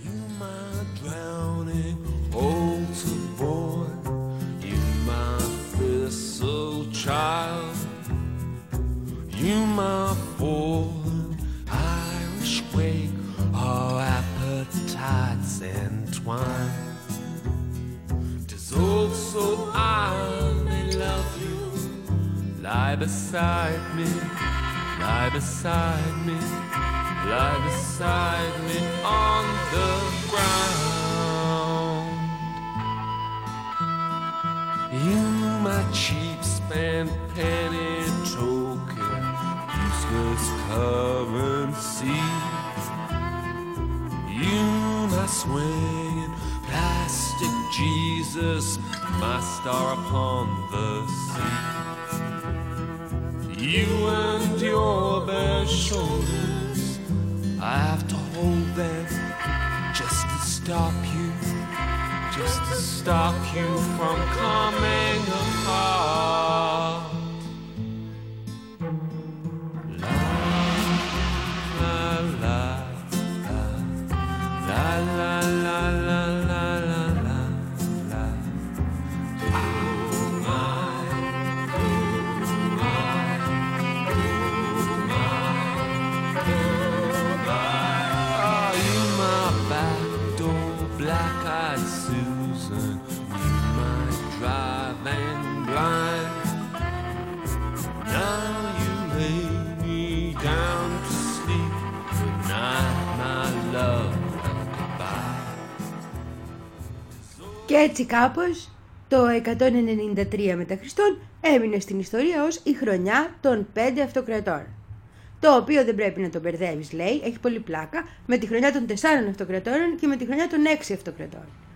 You my foreign Irish wake, our appetites entwine. 'Tis also I may love you. Lie beside me, lie beside me, lie beside me on the ground. You my cheap spent penny token, useless currency. You my swinging plastic Jesus, my star upon the sea. You and your bare shoulders, I have to hold them just to stop you, just to stop you from coming apart. Και έτσι κάπως το εκατόν ενενήντα τρία μετά Χριστόν έμεινε στην ιστορία ως η χρονιά των πέντε αυτοκρατόρων. Το οποίο δεν πρέπει να το μπερδεύεις, λέει, έχει πολύ πλάκα, με τη χρονιά των τεσσάρων αυτοκρατόρων και με τη χρονιά των έξι αυτοκρατόρων.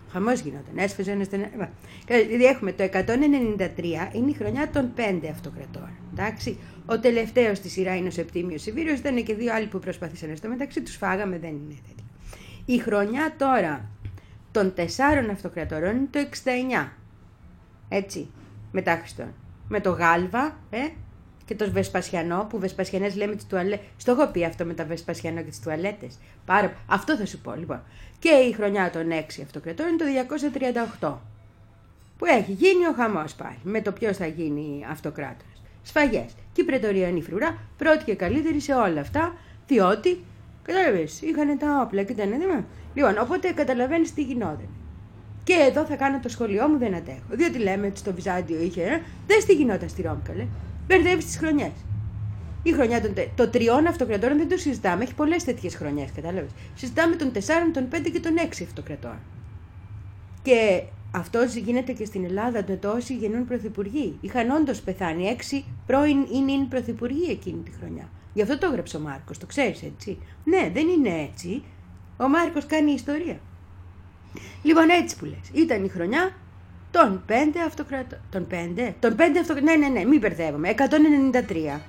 Χαμός γινόταν, έσφαζε ένα στενά. Δηλαδή έχουμε το εκατόν ενενήντα τρία, είναι η χρονιά των πέντε αυτοκρατόρων. Εντάξει. Ο τελευταίος στη σειρά είναι ο Σεπτίμιος Σιβήριος, ήταν και δύο άλλοι που προσπαθήσαν στο μεταξύ, τους φάγαμε, δεν είναι τέτοιο. Η χρονιά τώρα των τεσσάρων αυτοκρατόρων είναι το εξήντα εννιά. Έτσι, μετά Χριστόν. Με το Γάλβα, ε, και το Βεσπασιανό, που Βεσπασιανές λέμε τις τουαλέτες. Στο έχω πει αυτό με τα Βεσπασιανό και τις τουαλέτες. Πάρα... Αυτό θα σου πω, λοιπόν. Και η χρονιά των έξι αυτοκρατόρων είναι το διακόσια τριάντα οκτώ. Που έχει γίνει ο χαμός πάλι. Με το ποιος θα γίνει αυτοκράτορας. Σφαγές. Και η Πρετοριανή φρουρά, πρώτη και καλύτερη σε όλα αυτά, διότι, κατάλαβες, είχαν τα όπλα και ήταν έτοιμα. Λοιπόν, οπότε καταλαβαίνεις τι γινόταν. Και εδώ θα κάνω το σχολείο μου, δεν αντέχω. Διότι λέμε ότι στο Βυζάντιο είχε, ε, δες τι γινόταν στη Ρώμη, καλέ. Μπερδεύεις τις χρονιές. Η χρονιά των τε... το τριών αυτοκρατόρων δεν το συζητάμε, έχει πολλές τέτοιες χρονιές, κατάλαβες. Συζητάμε των τεσσάρων, των πέντε και των έξι αυτοκρατόρων. Και αυτό γίνεται και στην Ελλάδα, με το όσοι γεννούν πρωθυπουργοί. Είχαν όντως πεθάνει έξι πρώην ή νυν πρωθυπουργοί εκείνη τη χρονιά. Γι' αυτό το έγραψε ο Μάρκος, το ξέρεις έτσι. Ναι, δεν είναι έτσι. Ο Μάρκος κάνει ιστορία. Λοιπόν, έτσι που λες. Ήταν η χρονιά των πέντε αυτοκρατών. Των πέντε. Των πέντε αυτοκρατών. Ναι, ναι, ναι, μην μπερδεύομαι. εκατόν ενενήντα τρία.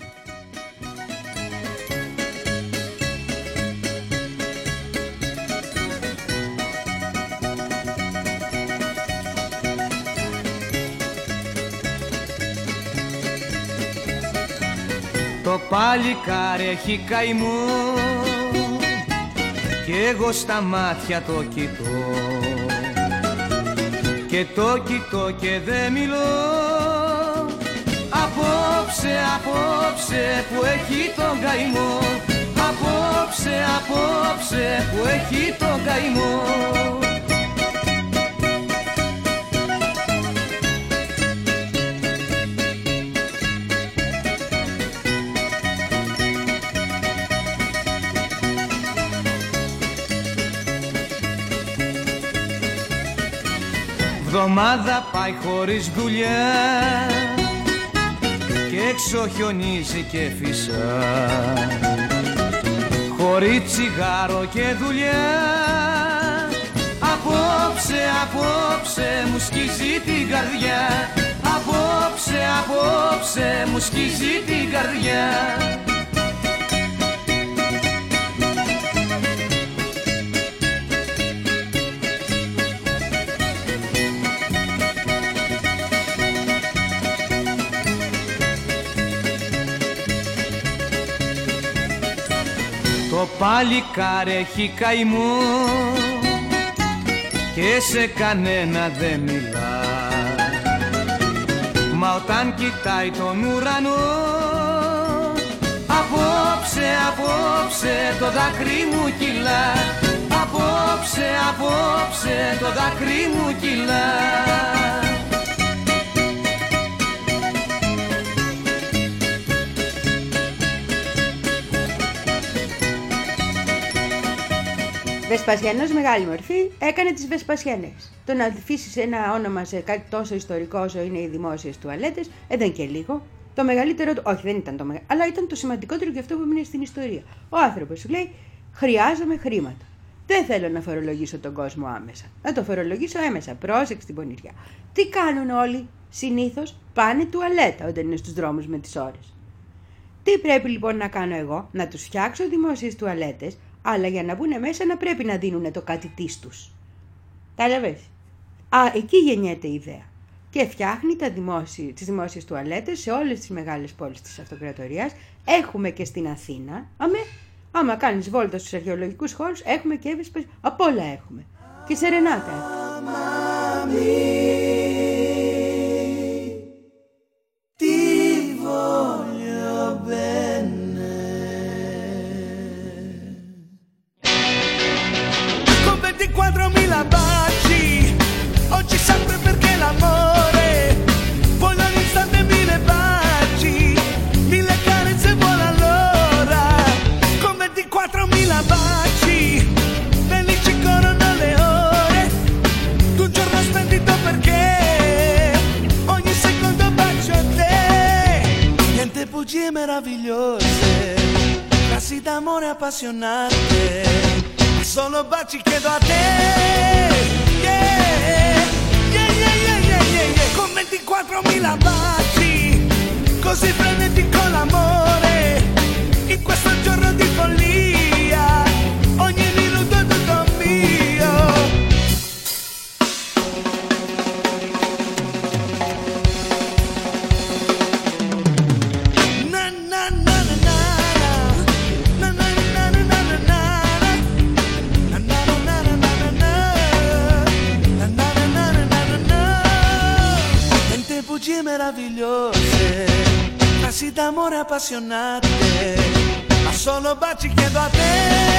Το παλικάρι έχει καημό κι εγώ στα μάτια το κοιτώ και το κοιτώ και δεν μιλώ. Απόψε, απόψε που έχει τον καημό. Απόψε, απόψε που έχει τον καημό. Βδομάδα πάει χωρίς δουλειά και έξω χιονίζει και φυσά, χωρίς τσιγάρο και δουλειά. Απόψε, απόψε μου σκίζει την καρδιά. Απόψε, απόψε μου σκίζει την καρδιά. Το παλικάρι έχει καημό και σε κανένα δεν μιλά. Μα όταν κοιτάει τον ουρανό, απόψε, απόψε το δάκρυ μου κυλά. Απόψε, απόψε το δάκρυ μου κυλά. Βεσπασιανός, μεγάλη μορφή, έκανε τις Βεσπασιανές. Το να αφήσεις ένα όνομα σε κάτι τόσο ιστορικό όσο είναι οι δημόσιες τουαλέτες, δεν και λίγο. Το μεγαλύτερο, όχι δεν ήταν το μεγαλύτερο, αλλά ήταν το σημαντικότερο και αυτό που έμεινε στην ιστορία. Ο άνθρωπος σου λέει, χρειάζομαι χρήματα. Δεν θέλω να φορολογήσω τον κόσμο άμεσα. Να το φορολογήσω έμεσα. Πρόσεξε την πονηριά. Τι κάνουν όλοι συνήθως? Πάνε τουαλέτα όταν είναι στους δρόμους με τις ώρες. Τι πρέπει λοιπόν να κάνω εγώ? Να τους φτιάξω δημόσιες τουαλέτες, αλλά για να μπουν μέσα να πρέπει να δίνουν το κάτι της τους. Κατάλαβες? Α, εκεί γεννιέται η ιδέα. Και φτιάχνει τα δημόσια, τις δημόσιες τουαλέτες σε όλες τις μεγάλες πόλεις της αυτοκρατορίας. Έχουμε και στην Αθήνα. Αμέ, άμα κάνεις βόλτα στους αρχαιολογικούς χώρους, έχουμε και έβεσπες. Απ' όλα έχουμε. Και σερενάτα. ventiquattromila baci, oggi sempre perché l'amore, voglio all'istante mille baci, mille carezze buone allora, con ventiquattromila baci, felici corrono le ore, tu un giorno splendido perché, ogni secondo bacio a te, niente bugie meravigliose, frasi d'amore appassionate, solo baci chiedo a te, yeah. Con ventiquattro mila baci, così frenetico l'amore, in questo giorno di follia, ogni minuto è tutto mio. Na na na na na, na na na na na na na, na na na na na na na, na na na na na na. Tante bugie meravigliose, frasi d'amore appassionate, ma solo baci chiedo a te.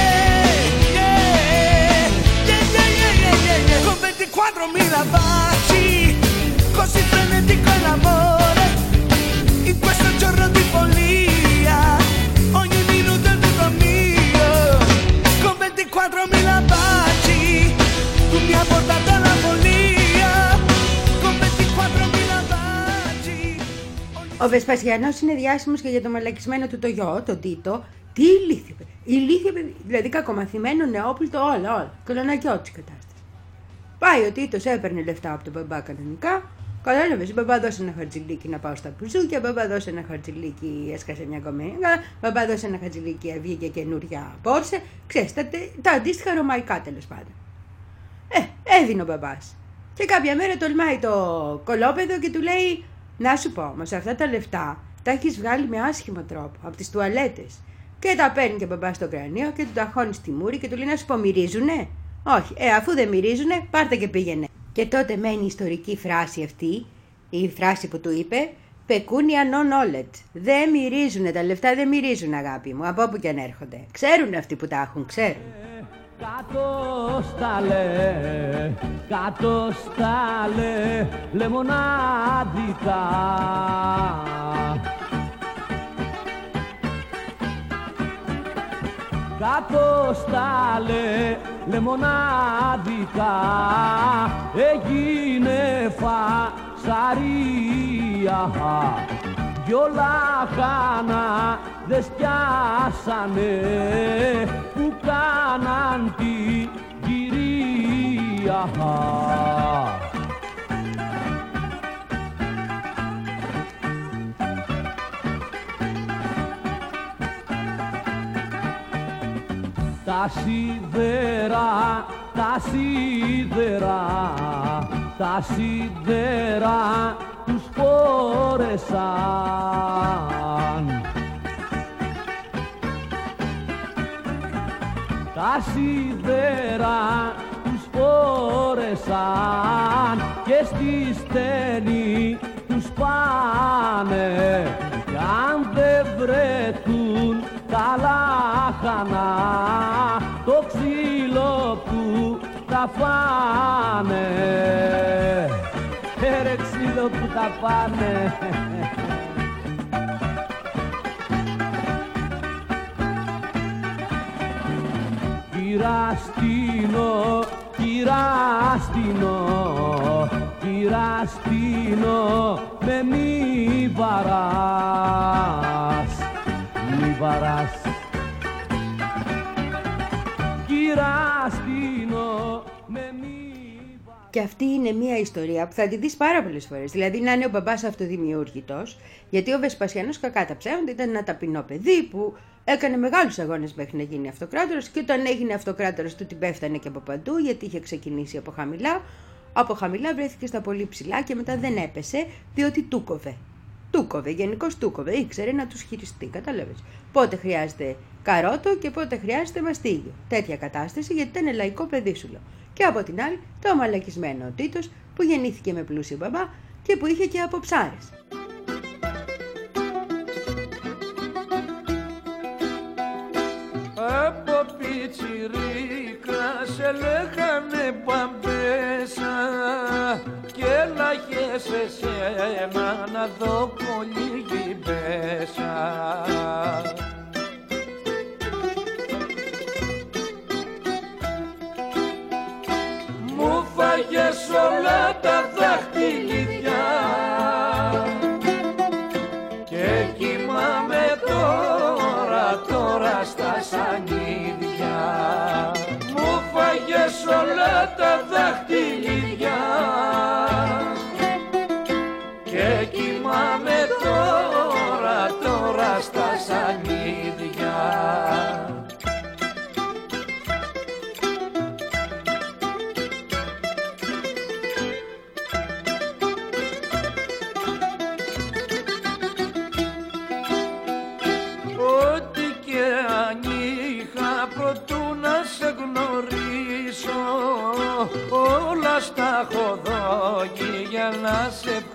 Yeah, yeah, yeah, yeah, yeah, yeah, yeah. Con ventiquattromila baci, così frenetico è l'amore, in questo giorno di follia, ogni minuto è tutto mio. Con ventiquattromila baci, tu mi hai portato alla follia. Con ventiquattromila baci. Ο Βεσπασιανός είναι διάσημος και για το μαλακισμένο του το γιο, τον Τίτο. Τι ηλίθιο παιδί. Ηλίθιο παιδί. Δηλαδή κακομαθημένο, νεόπλητο, όλα, όλα. Κολονακιώτης κατάσταση. Πάει ο Τίτος, έπαιρνε λεφτά από τον μπαμπά κανονικά. Κατάλαβες, μπαμπά δώσε ένα χαρτζηλίκι να πάω στα μπουζούκια, μπαμπά δώσε ένα χαρτζηλίκι, έσκασε μια κομμένα, μπαμπά δώσε ένα χαρτζηλίκι, βγήκε καινούρια Πόρσε. Ξέρεις, τα, τα αντίστοιχα ρωμαϊκά τέλος πάντων. Ε, έδινε ο μπαμπάς. Και κάποια μέρα τολμάει το κολόπεδο και του λέει: να σου πω, όμως αυτά τα λεφτά τα έχεις βγάλει με άσχημο τρόπο, από τις τουαλέτες. Και τα παίρνει και ο μπαμπάς στο κρανίο και του τα χώνει στη μούρη και του λέει: να σου πω, μυρίζουνε? Όχι, ε, αφού δεν μυρίζουνε, πάρτε και πήγαινε. Και τότε μένει η ιστορική φράση αυτή, η φράση που του είπε: Pecunia non olet. Δεν μυρίζουνε, τα λεφτά δεν μυρίζουν, αγάπη μου, από όπου και αν έρχονται. Ξέρουν αυτοί που τα έχουν, ξέρουν. Κάτω στάλε, κάτω στάλε, λεμονάδικα. Κάτω στάλε, λεμονάδικα, έγινε φασαρία. Δυο λάχανα δε στιάσανε που κάναν τη κυρία. Τα σίδερα, τα σίδερα, τα σίδερα τους φόρεσαν. Τα σίδερα τους φόρεσαν και στη στένη τους πάνε. Κι αν δεν βρεθούν τα λάχανα, το ξύλο που τα φάνε. Έρε ξύλο που τα φάνε. Κυραστίνο, κυραστίνο, κυραστίνο, με μη βαράς, μη βαράς. Κυραστίνο, με μη. Και αυτή είναι μια ιστορία που θα τη δεις πάρα πολλές φορές. Δηλαδή να είναι ο μπαμπάς αυτοδημιούργητος, γιατί ο Βεσπασιανός, κακά τα ψέματα, ήταν ένα ταπεινό παιδί που έκανε μεγάλους αγώνες μέχρι να γίνει αυτοκράτορας και όταν έγινε αυτοκράτορας του την πέφτανε και από παντού, γιατί είχε ξεκινήσει από χαμηλά. Από χαμηλά βρέθηκε στα πολύ ψηλά και μετά δεν έπεσε, διότι τούκοβε. Τούκοβε, γενικώς τούκοβε, ήξερε να τους χειριστεί, κατάλαβες. Πότε χρειάζεται καρότο και πότε χρειάζεται μαστίγιο. Τέτοια κατάσταση, γιατί ήταν λαϊκό παιδίσουλο. Και από την άλλη, το μαλακισμένο ο Τίτος που γεννήθηκε με πλούσιο μπαμπά και που είχε και από ψάρες. Από πιτσιρίκα σε λέγανε παμπέσα και έλαγες εσένα να δω πολύ γυμπέσα. Μου φάγες όλα τα δάχτυλιδιά και κοιμάμαι τώρα, τώρα στα σανίδια. Μου φάγες όλα τα δάχτυλιδιά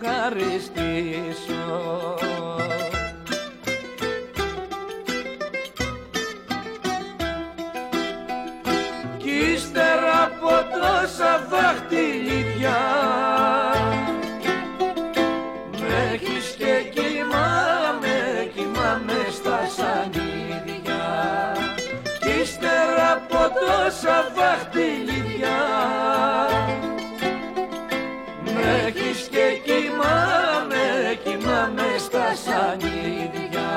ευχαριστήσω. Κι ύστερα από τόσα δαχτυλίδια με έχεις και κοιμάμαι, κοιμάμαι στα σανίδια. Κι ύστερα από τόσα δαχτυλίδια με έχεις και κοιμάμαι, κοιμάμαι στα σανίδια.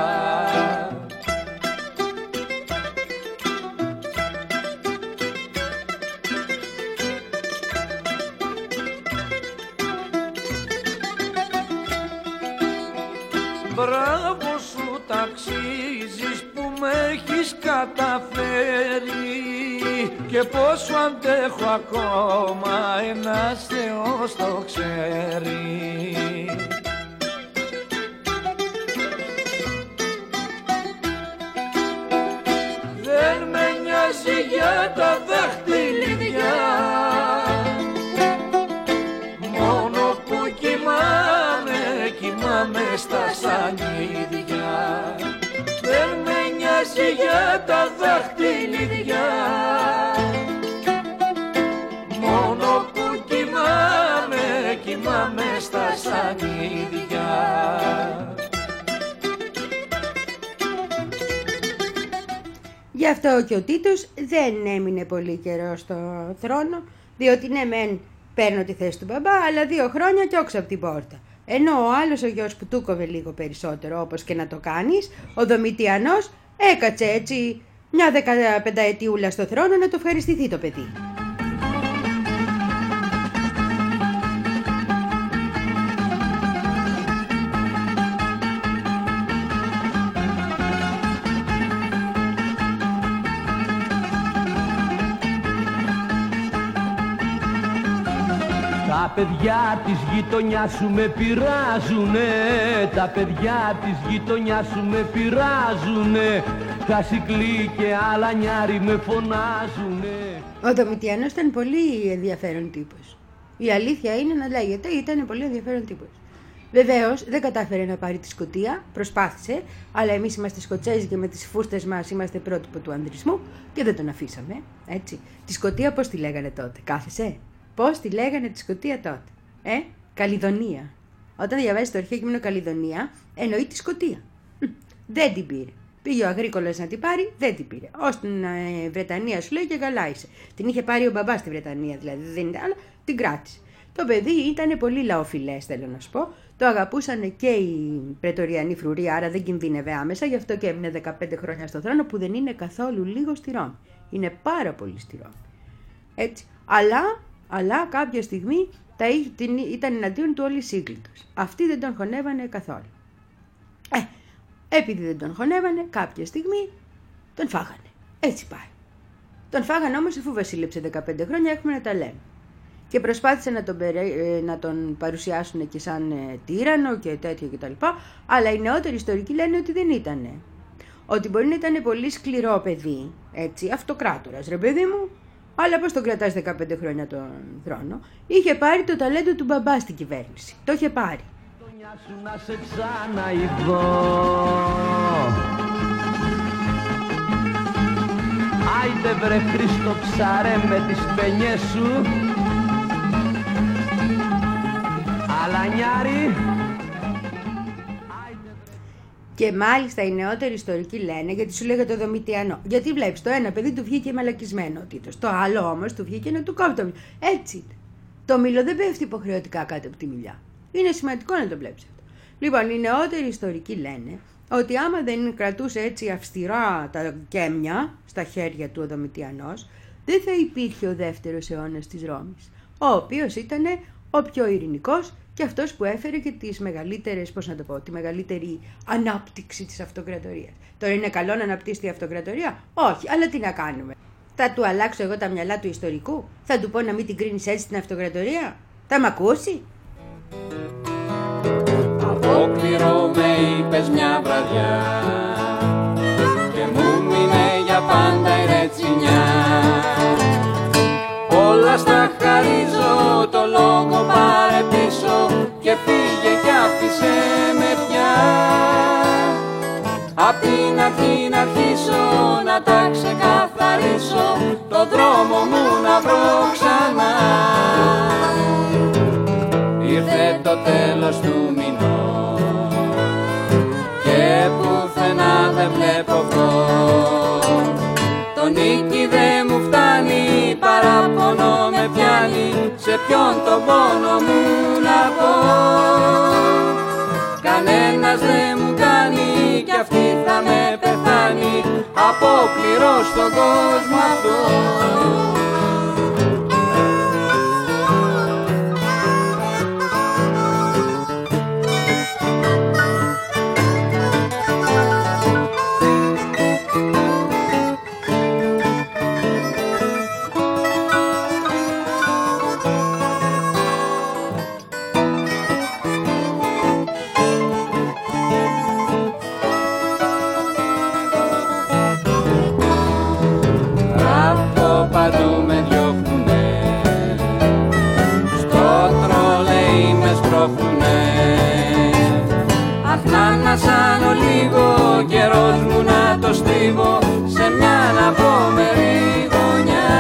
Μπράβο σου ταξίζεις που με έχεις καταφέρει και πόσο αντέχω ακόμα ένας Θεός το ξέρει. Δεν με νοιάζει για τα δαχτυλίδια, μόνο που κοιμάμαι, κοιμάμαι στα σανίδια. Δεν με νοιάζει για τα δαχτυλίδια, μόνο που κοιμάμαι, κοιμάμαι στα σανίδια. Γι' αυτό και ο Τίτος δεν έμεινε πολύ καιρό στο θρόνο, διότι ναι μεν παίρνω τη θέση του μπαμπά, αλλά δύο χρόνια κι όξω από την πόρτα. Ενώ ο άλλος ο γιος που του κόβε λίγο περισσότερο, όπως και να το κάνεις, ο Δομητιανός έκατσε έτσι μια δεκαπενταετιούλα στο θρόνο να το ευχαριστηθεί το παιδί. Τα παιδιά της γειτονιάς σου με πειράζουνε, τα παιδιά της γειτονιάς σου με πειράζουνε, Χασικλή και Αλανιάρη με φωνάζουνε. Ο Δομητιανός ήταν πολύ ενδιαφέρον τύπος. Η αλήθεια είναι να λέγεται, ήταν πολύ ενδιαφέρον τύπος. Βεβαίως δεν κατάφερε να πάρει τη Σκωτία, προσπάθησε, αλλά εμείς είμαστε Σκοτσέζοι και με τις φούστες μας είμαστε πρότυπο του ανδρισμού και δεν τον αφήσαμε, έτσι. Τη Σκωτία πώς τη λέγανε τότε, κάθεσαι? Πώς τη λέγανε τη Σκωτία τότε, ε, Καλιδονία. Όταν διαβάζεις το αρχαίο κείμενο Καλιδονία, εννοεί τη Σκωτία. Δεν την πήρε. Πήγε ο Αγρίκολας να την πάρει, δεν την πήρε. Ως την ε, Βρετανία σου λέει και καλά είσαι. Την είχε πάρει ο μπαμπάς στη Βρετανία, δηλαδή δεν είναι άλλο, την κράτησε. Το παιδί ήταν πολύ λαοφιλές, θέλω να σου πω. Το αγαπούσαν και οι πρετοριανοί φρουροί, άρα δεν κινδύνευε άμεσα, γι' αυτό και έμεινε δεκαπέντε χρόνια στο θρόνο, που δεν είναι καθόλου λίγο στη Ρώμη. Είναι πάρα πολύ στη Ρώμη. Έτσι. Αλλά, αλλά κάποια στιγμή τα, την, ήταν εναντίον του όλοι οι σύγκλιτος. Αυτοί δεν τον χωνεύανε καθόλου. Ε, επειδή δεν τον χωνεύανε, κάποια στιγμή τον φάγανε. Έτσι πάει. Τον φάγανε όμως αφού βασίλεψε δεκαπέντε χρόνια, έχουμε να τα λέμε. Και προσπάθησαν να τον, να τον παρουσιάσουν και σαν τύραννο και τέτοιο κτλ. Αλλά οι νεότεροι ιστορικοί λένε ότι δεν ήτανε. Ότι μπορεί να ήταν πολύ σκληρό παιδί, έτσι, αυτοκράτορας, ρε παιδί μου, αλλά πώς τον κρατάς δεκαπέντε χρόνια τον θρόνο. Είχε πάρει το ταλέντο του μπαμπά στην κυβέρνηση. Το είχε πάρει. Να σε ξαναειδώ. Άιντε βρε Χρήστο ψαρέ με τις παινιές σου, Αλανιάρη. Και μάλιστα οι νεότεροι ιστορικοί λένε, γιατί σου λέγεται το Δομητιανό. Γιατί βλέπεις, το ένα παιδί του βγήκε μαλακισμένο ο Τίτος. Το άλλο όμως του βγήκε να του κόβει το μήλο. Έτσι. Το μήλο δεν πέφτει υποχρεωτικά κάτω από τη μιλιά. Είναι σημαντικό να το βλέπεις αυτό. Λοιπόν, οι νεότεροι ιστορικοί λένε ότι άμα δεν κρατούσε έτσι αυστηρά τα κέμια στα χέρια του ο Δομητιανός, δεν θα υπήρχε ο δεύτερος αιώνας της Ρώμης, ο οποίος ήταν ο πιο ειρηνικός και αυτός που έφερε και τις μεγαλύτερες, πώς να το πω, τη μεγαλύτερη ανάπτυξη της αυτοκρατορίας. Τώρα είναι καλό να αναπτύσσει τη αυτοκρατορία? Όχι, αλλά τι να κάνουμε. Θα του αλλάξω εγώ τα μυαλά του ιστορικού? Θα του πω να μην την κρίνεις έτσι την αυτοκρατορία? Θα μ' ακούσει? Απόκληρο με είπες μια βραδιά και μου μείνε για πάντα η ρετσινιά. Όλα στα χαρίζω, το λόγο πάρε πίσω και φύγε Απ' την αρχή να αρχίσω να τα ξεκαθαρίσω, το δρόμο μου να βρω ξανά. Ήρθε το τέλος του μηνός και πουθενά δεν βλέπω φως. Το νίκη δεν μου φτάνει, παραπονό με πιάνει, σε ποιον τον πόνο μου να πω. Κανένας δεν μου κάνει κι αυτή θα με πεθάνει, απόκληρω στον κόσμο αυτό. Παντού με διώχνουνε, στο τρολέι με σπρώχνουνε. Αχ, να ανασάνω λίγο, καιρός μου να το στρίβω σε μια αναπόμερη γωνιά.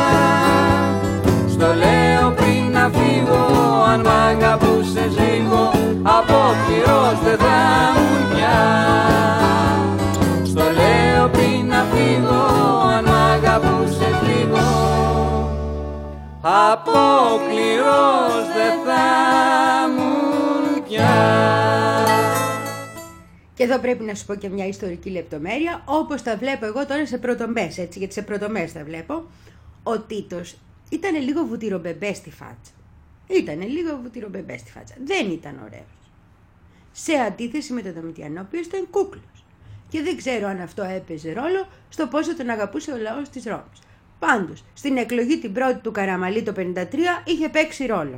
Στο λέω πριν να φύγω, αν μ' αγαπούσες λίγο, απόκληρος δεν θα ήμουν πια. Στο λέω πριν να φύγω, αν μ' αγαπούσες λίγο, απόκληρος δεν θα ήμουν πια. Και εδώ πρέπει να σου πω και μια ιστορική λεπτομέρεια, όπως τα βλέπω εγώ τώρα σε πρωτομές, έτσι, γιατί σε πρωτομές τα βλέπω. Ο Τίτος ήταν λίγο βουτυρομπεμπέ στη φάτσα. Ήτανε λίγο βουτυρομπεμπέ στη φάτσα. Δεν ήταν ωραίος. Σε αντίθεση με τον Δομητιανό, ο οποίος ήταν κούκλος. Και δεν ξέρω αν αυτό έπαιζε ρόλο στο πόσο τον αγαπούσε ο λαός της Ρώμης. Πάντως, στην εκλογή την πρώτη του Καραμαλή το πενήντα τρία είχε παίξει ρόλο.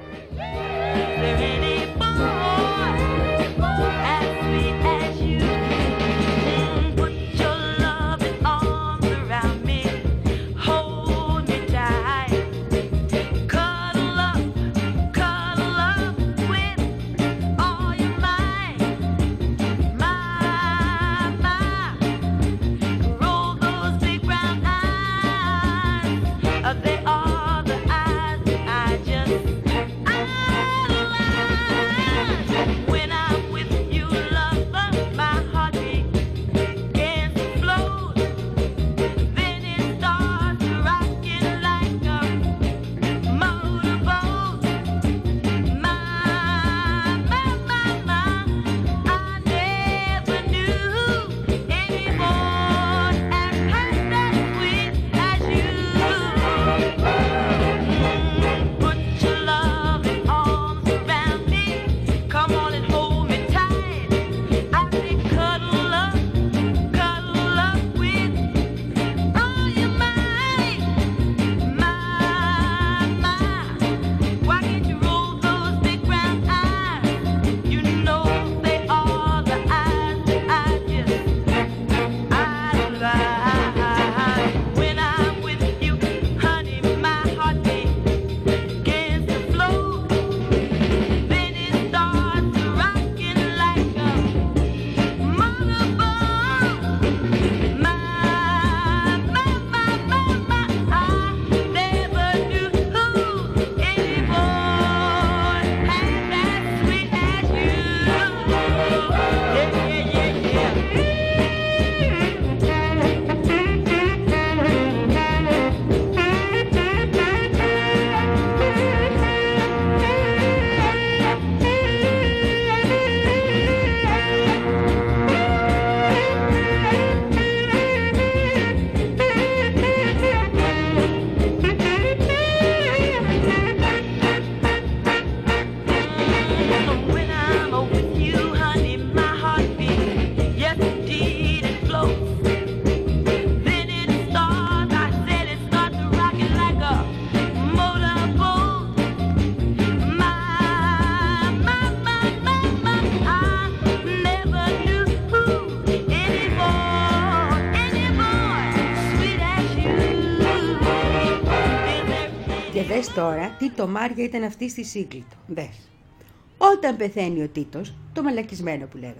Δες τώρα τι τομάρια ήταν αυτή στη Σύγκλιτο. Δες. Όταν πεθαίνει ο Τίτος, το μαλακισμένο που λέγαμε,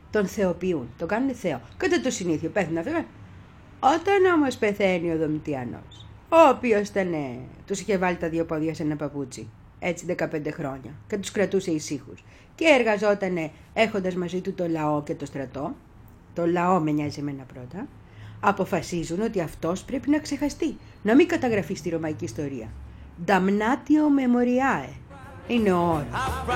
Τον θεοποιούν, τον κάνουν θεό. Κατά το συνήθειο πέθανε αυτό. Όταν όμως πεθαίνει ο Δομητιανός, ο οποίος ήταν, τους είχε βάλει τα δύο πόδια σε ένα παπούτσι, έτσι δεκαπέντε χρόνια, και τους κρατούσε ησύχους, και εργαζόταν έχοντας μαζί του το λαό και το στρατό, το λαό με νοιάζει εμένα πρώτα, αποφασίζουν ότι αυτός πρέπει να ξεχαστεί, να μην καταγραφεί στη ρωμαϊκή ιστορία. Damnatio memoriae είναι ο όρος.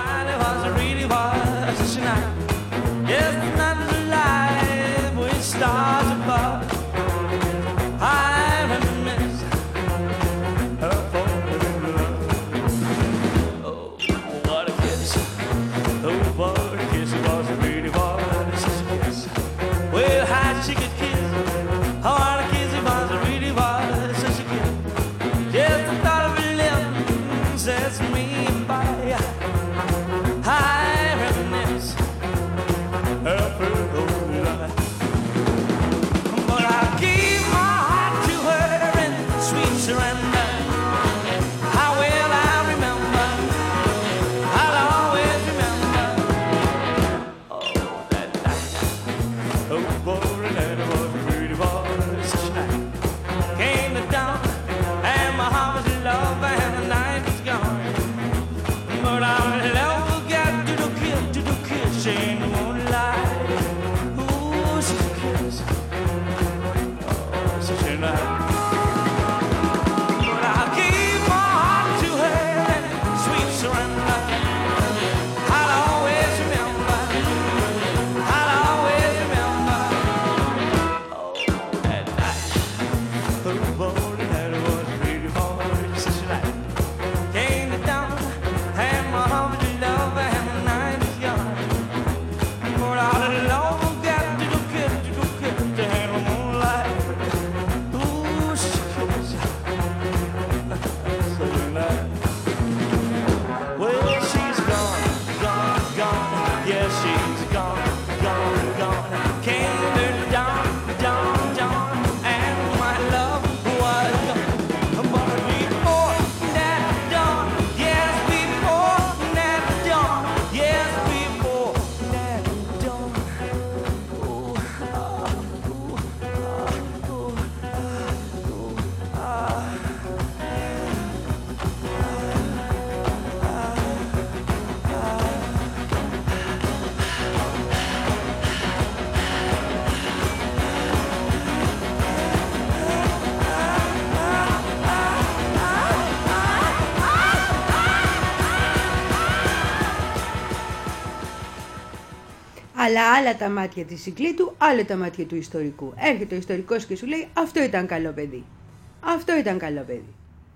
Αλλά άλλα τα μάτια της Συγκλήτου, άλλα τα μάτια του ιστορικού. Έρχεται ο ιστορικός και σου λέει αυτό ήταν καλό παιδί. Αυτό ήταν καλό παιδί.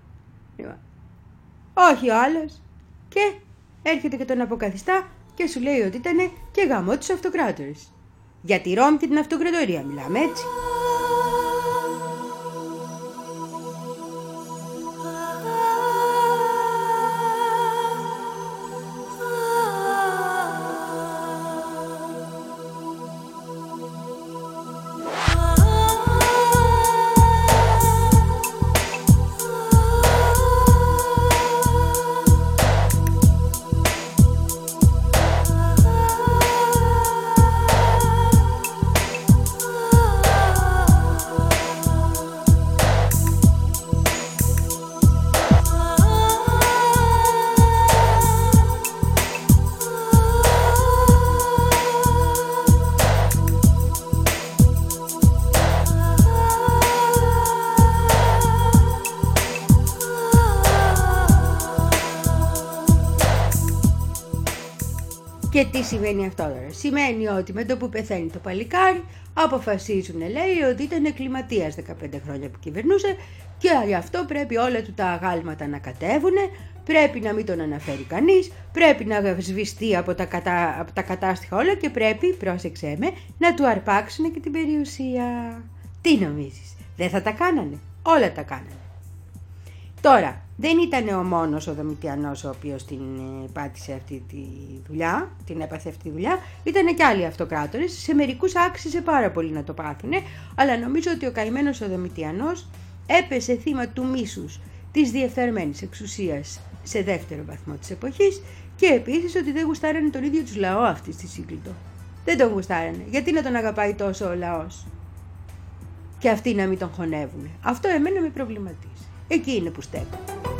Όχι ο άλλος. Και έρχεται και τον αποκαθιστά και σου λέει ότι ήταν και γαμό τους αυτοκράτορες. Για τη Ρώμη και την αυτοκρατορία μιλάμε, έτσι. Και τι σημαίνει αυτό τώρα? Σημαίνει ότι με το που πεθαίνει το παλικάρι αποφασίζουν, λέει, ότι ήταν εγκληματίας δεκαπέντε χρόνια που κυβερνούσε και γι' αυτό πρέπει όλα του τα αγάλματα να κατέβουν, πρέπει να μην τον αναφέρει κανείς, πρέπει να σβηστεί από τα, κατα... από τα κατάστοιχα όλα και πρέπει, πρόσεξέ με, να του αρπάξουν και την περιουσία. Τι νομίζεις, δεν θα τα κάνανε? Όλα τα κάνανε. Τώρα, δεν ήταν ο μόνος ο Δομητιανός ο οποίος την πάτησε αυτή τη δουλειά, την έπαθε αυτή τη δουλειά, ήταν και άλλοι αυτοκράτορες, σε μερικούς άξιζε πάρα πολύ να το πάθουνε, αλλά νομίζω ότι ο καημένος ο Δομητιανός έπεσε θύμα του μίσους της διεφθαρμένης εξουσίας σε δεύτερο βαθμό της εποχής και επίσης ότι δεν γουστάρανε τον ίδιο τους λαό αυτής της Σύγκλητο. Δεν τον γουστάρανε. Γιατί να τον αγαπάει τόσο ο λαός και αυτοί να μην τον χωνεύουν? Αυτό εμένα με προβληματίζει. Εκεί είναι που στέκω.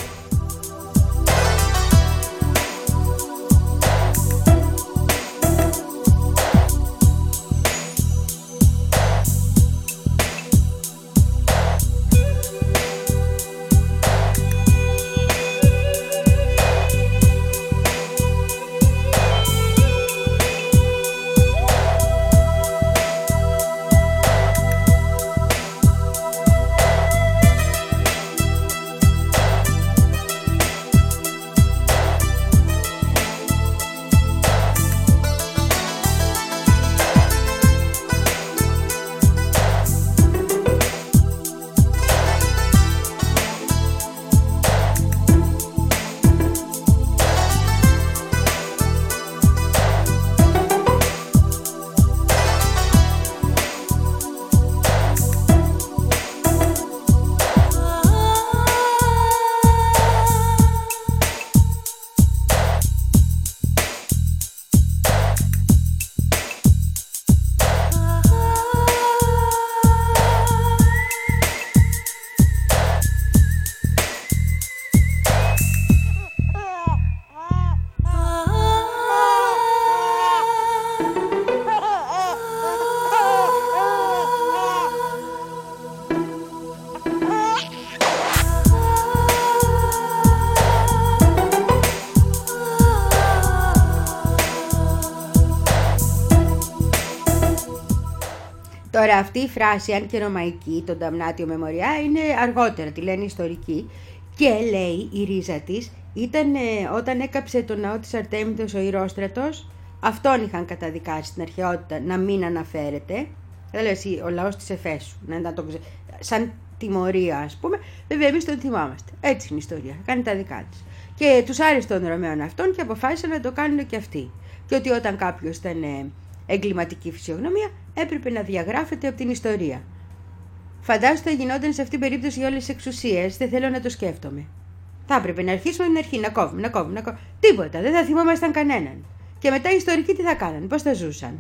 Τώρα αυτή η φράση, αν και ρωμαϊκή, τον Damnatio Memoria, είναι αργότερα, τη λένε ιστορική, και λέει η ρίζα της ήταν ε, όταν έκαψε το ναό της Αρτέμιδος ο Ηρόστρατος, αυτόν είχαν καταδικάσει στην αρχαιότητα να μην αναφέρεται, δηλαδή ο λαός της Εφέσου, να, να το, σαν τιμωρία ας πούμε. Βέβαια εμείς τον θυμάμαστε, έτσι είναι η ιστορία, κάνει τα δικά της. Και τους άρεσε των Ρωμαίων αυτών και αποφάσισαν να το κάνουν και αυτοί. Και ότι όταν κάποιος ήταν ε, εγκληματική φυσιογνωμία, έπρεπε να διαγράφεται από την ιστορία. Φαντάζομαι θα γινόταν σε αυτήν την περίπτωση για όλες τις εξουσίες, δεν θέλω να το σκέφτομαι. Θα έπρεπε να αρχίσουμε από την αρχή, να κόβουμε, να κόβουμε, να κόβουμε. Τίποτα, δεν θα θυμόμασταν κανέναν. Και μετά οι ιστορικοί τι θα κάνανε, πώς θα ζούσαν.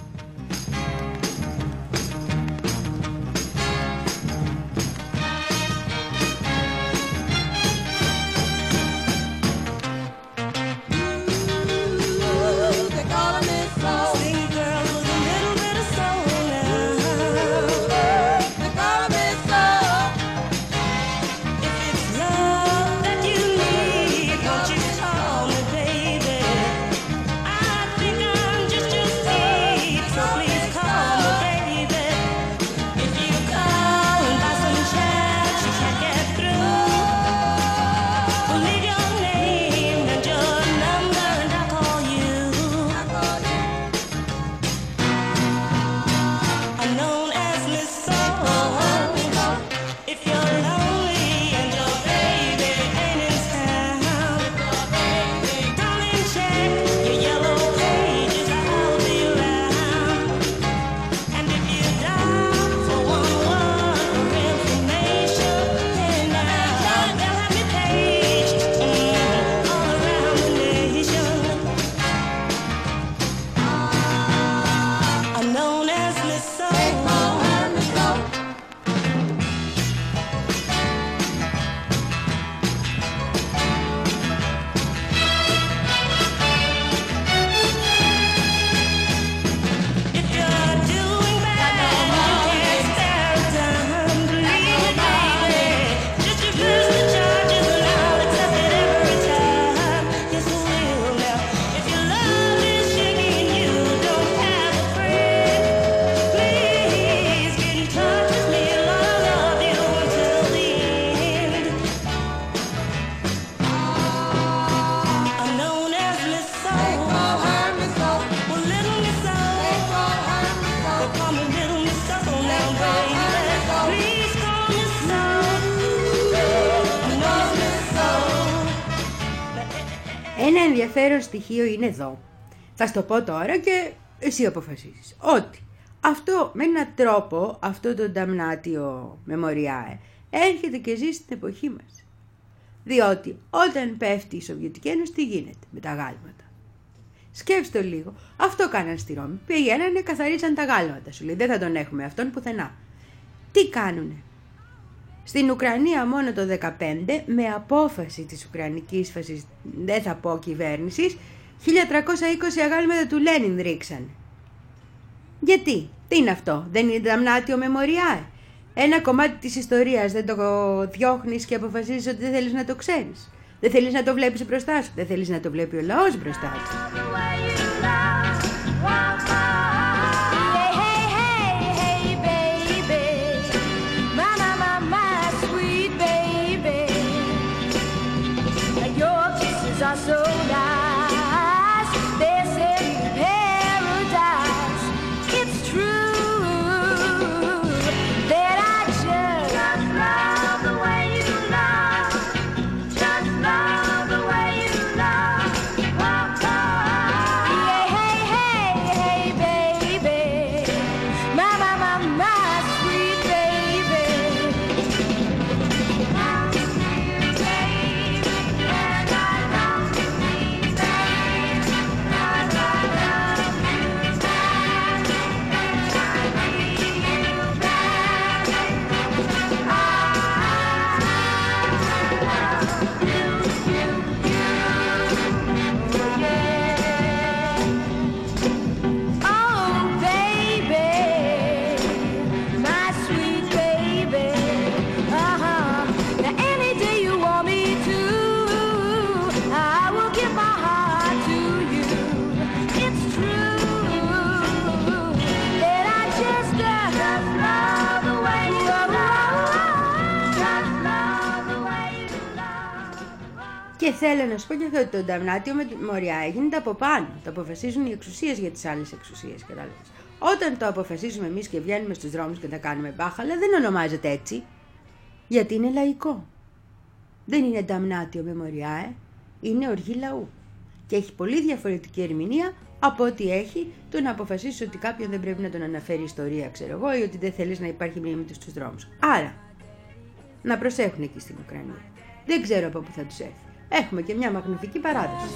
Ένα ενδιαφέρον στοιχείο είναι εδώ. Θα στο πω τώρα και εσύ αποφασίσεις. Ότι αυτό με έναν τρόπο, αυτό το Damnatio Memoriae, έρχεται και ζει στην εποχή μας. Διότι όταν πέφτει η Σοβιετική Ένωση, τι γίνεται με τα γάλματα? Σκέψτε το λίγο. Αυτό κάναν στη Ρώμη. Πηγαίνανε, καθαρίσαν τα γάλματα. Σου λέει δεν θα τον έχουμε αυτόν πουθενά. Τι κάνουνε? Στην Ουκρανία μόνο το δεκαπέντε, με απόφαση της Ουκρανικής φασισ... δεν θα πω κυβέρνησης, χίλια τριακόσια είκοσι αγάλματα του Λένιν ρίξανε. Γιατί? Τι είναι αυτό? Δεν είναι damnatio memoriae? Ένα κομμάτι της ιστορίας δεν το διώχνεις και αποφασίζεις ότι δεν θέλεις να το ξέρεις? Δεν θέλεις να το βλέπεις μπροστά σου? Δεν θέλεις να το βλέπει ο λαός μπροστά σου? Και θέλω να σου πω και αυτό ότι το damnatio memoriae γίνεται από πάνω. Το αποφασίζουν οι εξουσίες για τις άλλες εξουσίες. Κατάλαβες. Όταν το αποφασίζουμε εμείς και βγαίνουμε στους δρόμους και τα κάνουμε μπάχαλα, δεν ονομάζεται έτσι. Γιατί είναι λαϊκό. Δεν είναι damnatio memoriae, είναι οργή λαού. Και έχει πολύ διαφορετική ερμηνεία από ό,τι έχει το να αποφασίσεις ότι κάποιον δεν πρέπει να τον αναφέρει ιστορία, ξέρω εγώ, ή ότι δεν θέλεις να υπάρχει μνήμη του στους δρόμους. Άρα, να προσέχουν εκεί στην Ουκρανία. Δεν ξέρω από πού θα τους έρθει. Έχουμε και μια μαγνητική παράδοση.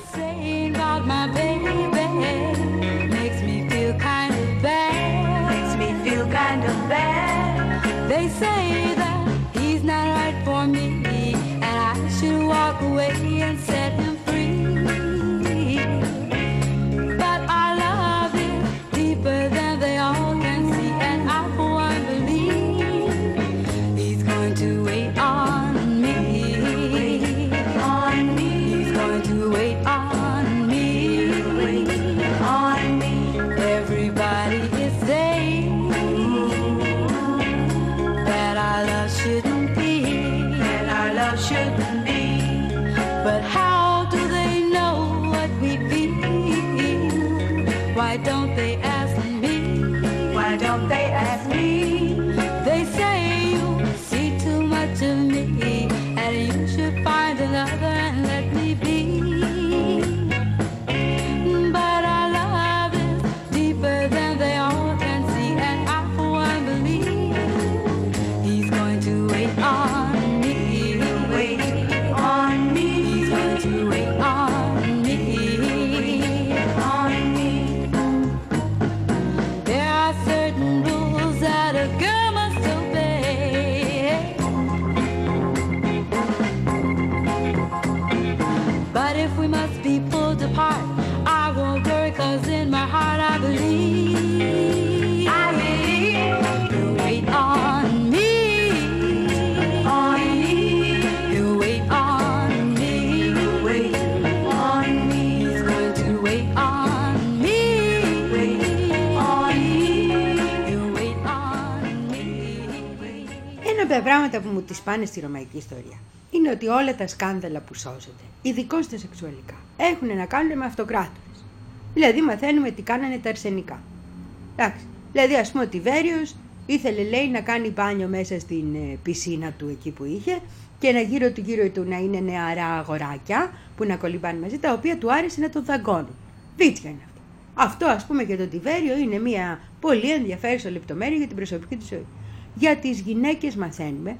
Τα πράγματα που μου τις πάνε στη ρωμαϊκή ιστορία είναι ότι όλα τα σκάνδαλα που σώζονται, ειδικώς τα σεξουαλικά, έχουν να κάνουν με αυτοκράτορες. Δηλαδή μαθαίνουμε τι κάνανε τα αρσενικά. Εντάξει. Δηλαδή ας πούμε ο Τιβέριος ήθελε, λέει, να κάνει μπάνιο μέσα στην ε, πισίνα του εκεί που είχε και ένα γύρω του γύρω του να είναι νεαρά αγοράκια που να κολυμπάνε μαζί, τα οποία του άρεσε να τον δαγκώνουν. Βίτσια είναι αυτό. Αυτό ας πούμε και το Τιβέριο είναι μια πολύ ενδιαφέρουσα λεπτομέρεια για την προσωπική του ζωή. Για τις γυναίκες μαθαίνουμε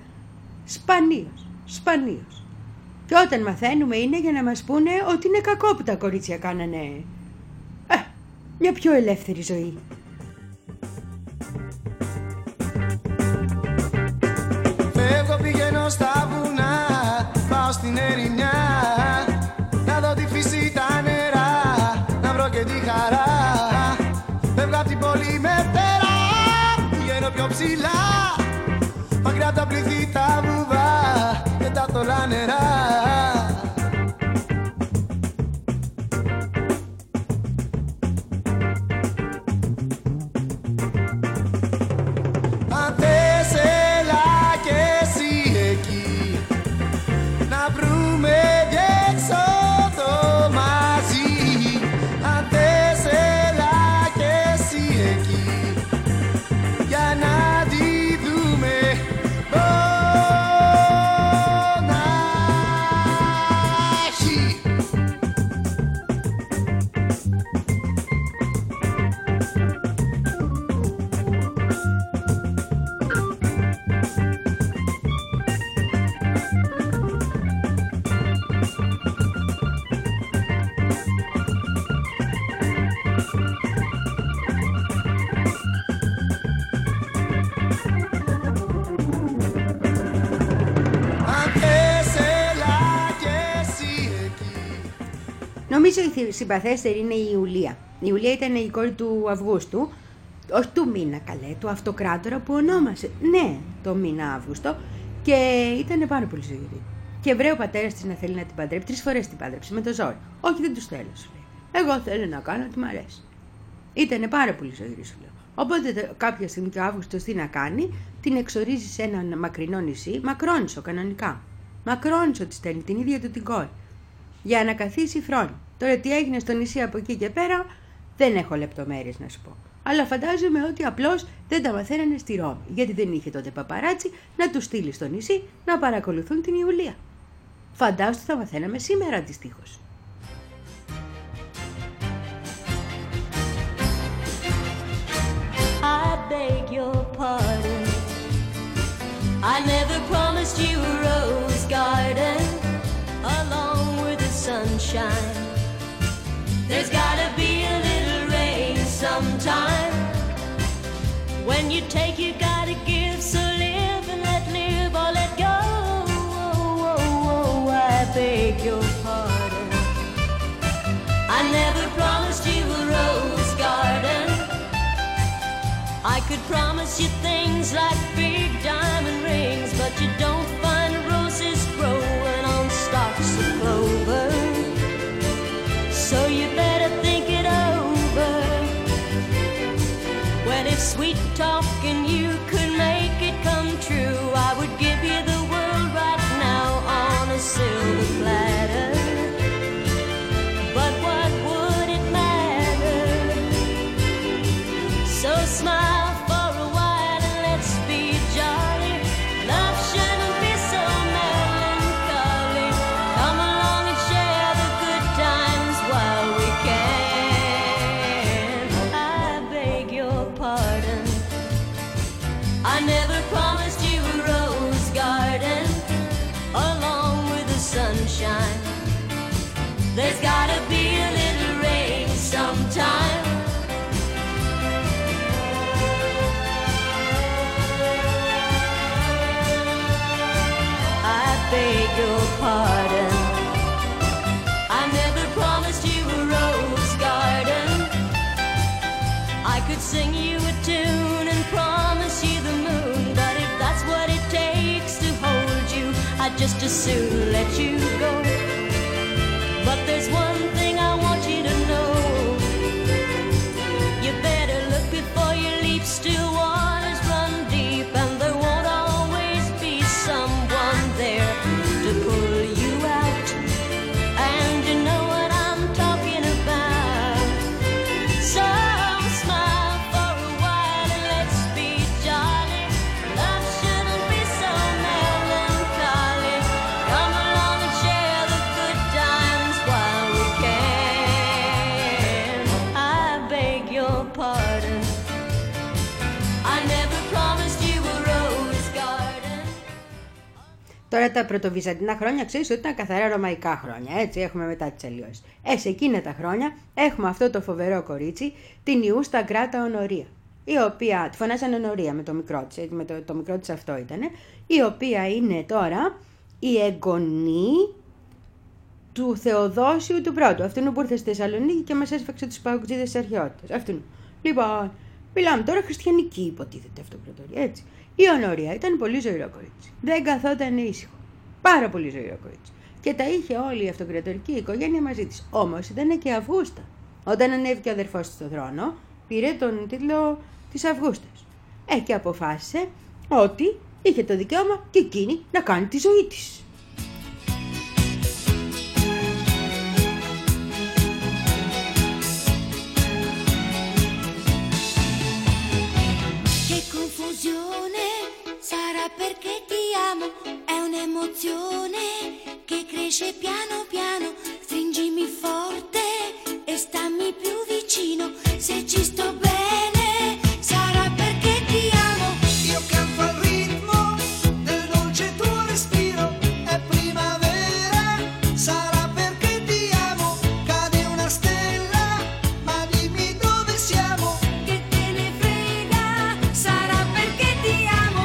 σπανίως, σπανίως. Και όταν μαθαίνουμε είναι για να μας πούνε ότι είναι κακό που τα κορίτσια κάνανε μια πιο ελεύθερη ζωή. Φεύγω, πηγαίνω στα βουνά, πάω στην ερημιά, να δω τη φύση, τα νερά, να βρω και τη χαρά. Φεύγω απ' την πόλη με φτερά, πηγαίνω πιο ψηλά, μακριά απ' τα πληθή τα βουβά και τα θολά νερά. Αν θες έλα κι εσύ εκεί, να βρούμε διέξοδο μαζί. Αν θες έλα κι εσύ εκεί, για να τη δούμε μονάχοι. Νομίζω η συμπαθέστερη είναι η Ιουλία. Η Ιουλία ήταν η κόρη του Αυγούστου, όχι του μήνα καλέ, του αυτοκράτορα που ονόμασε, ναι, το μήνα Αύγουστο, και ήταν πάρα πολύ ζωηρή. Και βρέει ο πατέρας της να θέλει να την παντρέψει, τρεις φορές την παντρέψει με το ζόρι. Όχι, δεν τους θέλω, σου λέει. Εγώ θέλω να κάνω ό,τι μ' αρέσει. Ήτανε πάρα πολύ ζωηρή, σου λέω. Οπότε κάποια στιγμή και ο Αύγουστος τι να κάνει, την εξορίζει σε ένα μακρινό νησί, Μακρόνισσο κανονικά. Μακρόνισσο τη στέλνει, την ίδια του την κόρη, για να καθίσει φρόνη. Τώρα τι έγινε στο νησί από εκεί και πέρα, δεν έχω λεπτομέρειες να σου πω. Αλλά φαντάζομαι ότι απλώς δεν τα μαθαίνανε στη Ρώμη, γιατί δεν είχε τότε παπαράτσι να του στείλει στο νησί να παρακολουθούν την Ιουλία. Φαντάζομαι ότι θα μαθαίναμε σήμερα αντιστοίχως. I beg your pardon. I never promised you a rose garden along with the sunshine. There's gotta be a little rain sometime. When you take, you gotta give. So live and let live or let go. Oh, oh, oh, I beg your pardon. I never promised you a rose garden. I could promise you things like big diamond rings, but you don't find roses growing on stalks of clover. So you better think it over. Well, if sweet talking you could make it come true, I would give you the world right now on a silver platter. But what would it matter? So smile for a while and let's be jolly. Love shouldn't be so melancholy. Come along and share the good times while we can. I beg your pardon. I never promised you a rose garden along with the sunshine. There's gotta be a little rain sometime. I beg your pardon. I never promised you a rose garden. I could sing you a tune and promise you the moon, but if that's what it takes to hold you, I'd just as soon let you go. But there's one thing I want you to know. You better look before you leap. Still waters run deep, and there won't always be someone there to pull you out. And you know what I'm talking about. So smile for a while and let's be jolly. Love shouldn't be so melancholy. Come along and share the good times while we Τώρα τα πρωτοβυζαντινά χρόνια ξέρεις ότι ήταν καθαρά ρωμαϊκά χρόνια, έτσι, έχουμε μετά τις αλλοιώσεις. Ε, σε εκείνα τα χρόνια έχουμε αυτό το φοβερό κορίτσι, την Ιούστα Γκράτα Ονορία, η οποία, τη φωνάζανε Ονορία με το μικρό της, με το, το μικρό της αυτό ήτανε, η οποία είναι τώρα η εγγονή του Θεοδόσιου του Πρώτου, αυτού που ήρθε στη Θεσσαλονίκη και μας έσφαξε τους παγκοτζίδες της αρχαιότητας. Αυτού. Λοιπόν, μιλάμε τώρα χριστιανική υποτίθεται αυτοκρατορία, έτσι. Η Ονορία ήταν πολύ ζωηρό κορίτσι. Δεν καθόταν ήσυχο. Πάρα πολύ ζωηρό κορίτσι. Και τα είχε όλη η αυτοκρατορική οικογένεια μαζί της. Όμως ήταν και Αυγούστα. Όταν ανέβηκε ο αδερφός της στον θρόνο, πήρε τον τίτλο της Αυγούστας. Ε, και αποφάσισε ότι είχε το δικαίωμα και εκείνη να κάνει τη ζωή της. Sarà perché ti amo, è un'emozione che cresce piano piano. Stringimi forte e stammi più vicino. Se ci sto bene, sarà perché ti amo. Io canto al ritmo del dolce tuo respiro. È primavera, sarà perché ti amo. Cade una stella, ma dimmi dove siamo. Che te ne frega, sarà perché ti amo.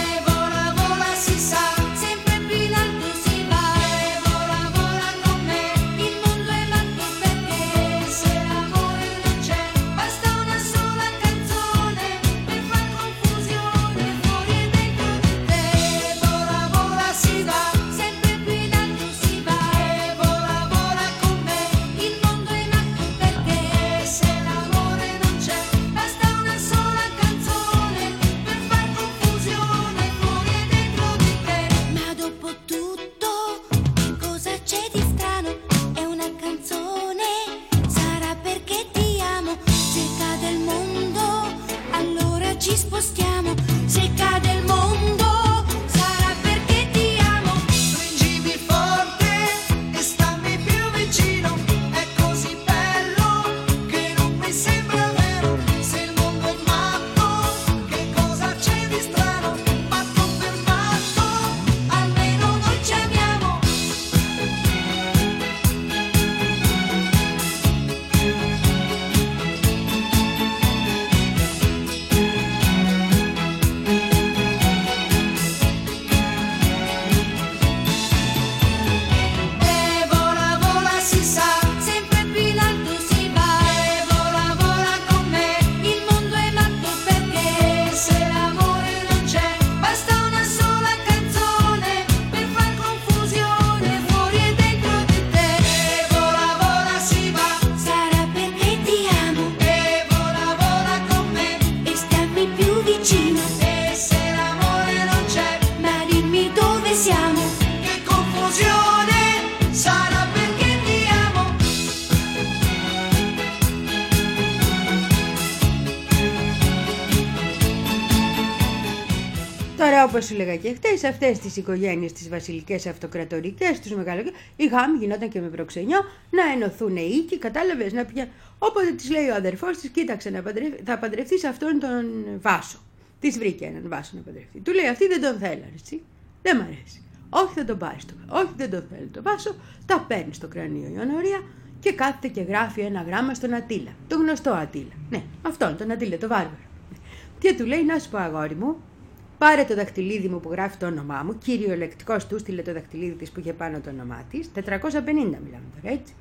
Όπως σου λέγα και χτες, αυτές τις οικογένειες, τις βασιλικές αυτοκρατορικές, τους μεγαλοκαίους, η γάμη γινόταν και με προξενιό να ενωθούν οι οίκοι, κατάλαβες, να πια. Όποτε της λέει ο αδερφός της, κοίταξε να παντρευ... θα παντρευτείς αυτόν τον Βάσο. Της βρήκε έναν Βάσο να παντρευτεί. Του λέει αυτή δεν τον θέλω, έτσι. Δεν μ' αρέσει. Όχι δεν τον πάρει, όχι δεν τον θέλω τον Βάσο. Τα παίρνει στο κρανίο η Ονορία και κάθεται και γράφει ένα γράμμα στον Ατήλα. Το γνωστό Ατήλα. Ναι, αυτόν τον Ατήλα, το βάρβαρο. Και του λέει να σου πω αγόρι μου. Πάρε το δαχτυλίδι μου που γράφει το όνομά μου, κυριολεκτικός του στείλε το δαχτυλίδι της που είχε πάνω το όνομά της, τετρακόσια πενήντα μιλάμε τώρα, έτσι.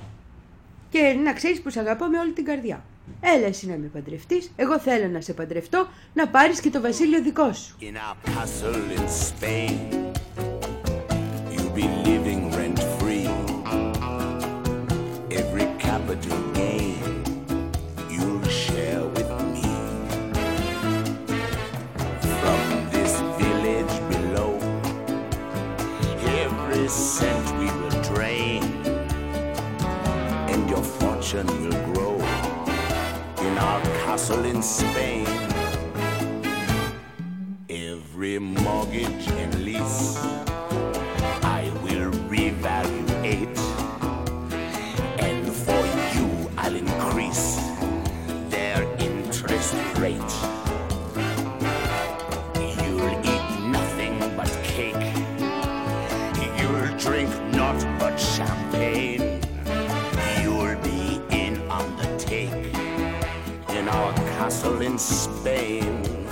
Και να ξέρεις που σε αγαπώ με όλη την καρδιά. Έλα εσύ να με παντρευτείς, εγώ θέλω να σε παντρευτώ, να πάρεις και το βασίλειο δικό σου. In our castle in Spain, you'll be living rent free. Every capital gain, you'll share with me. From this village below, every cent we will drain, and your fortune will grow in our castle in Spain. Every mortgage and lease I will revaluate, and for you I'll increase their interest rate. You'll eat nothing but cake in Spain.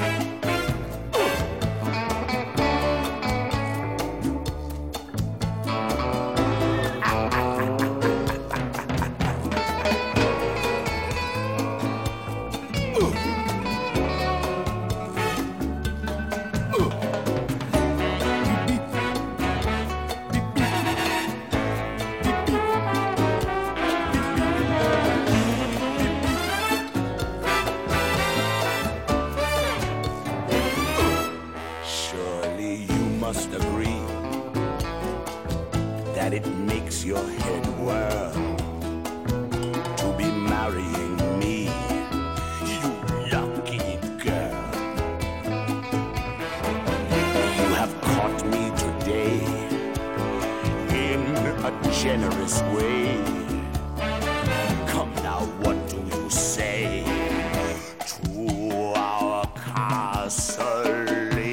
Generous way. Come now, what do you say to our castle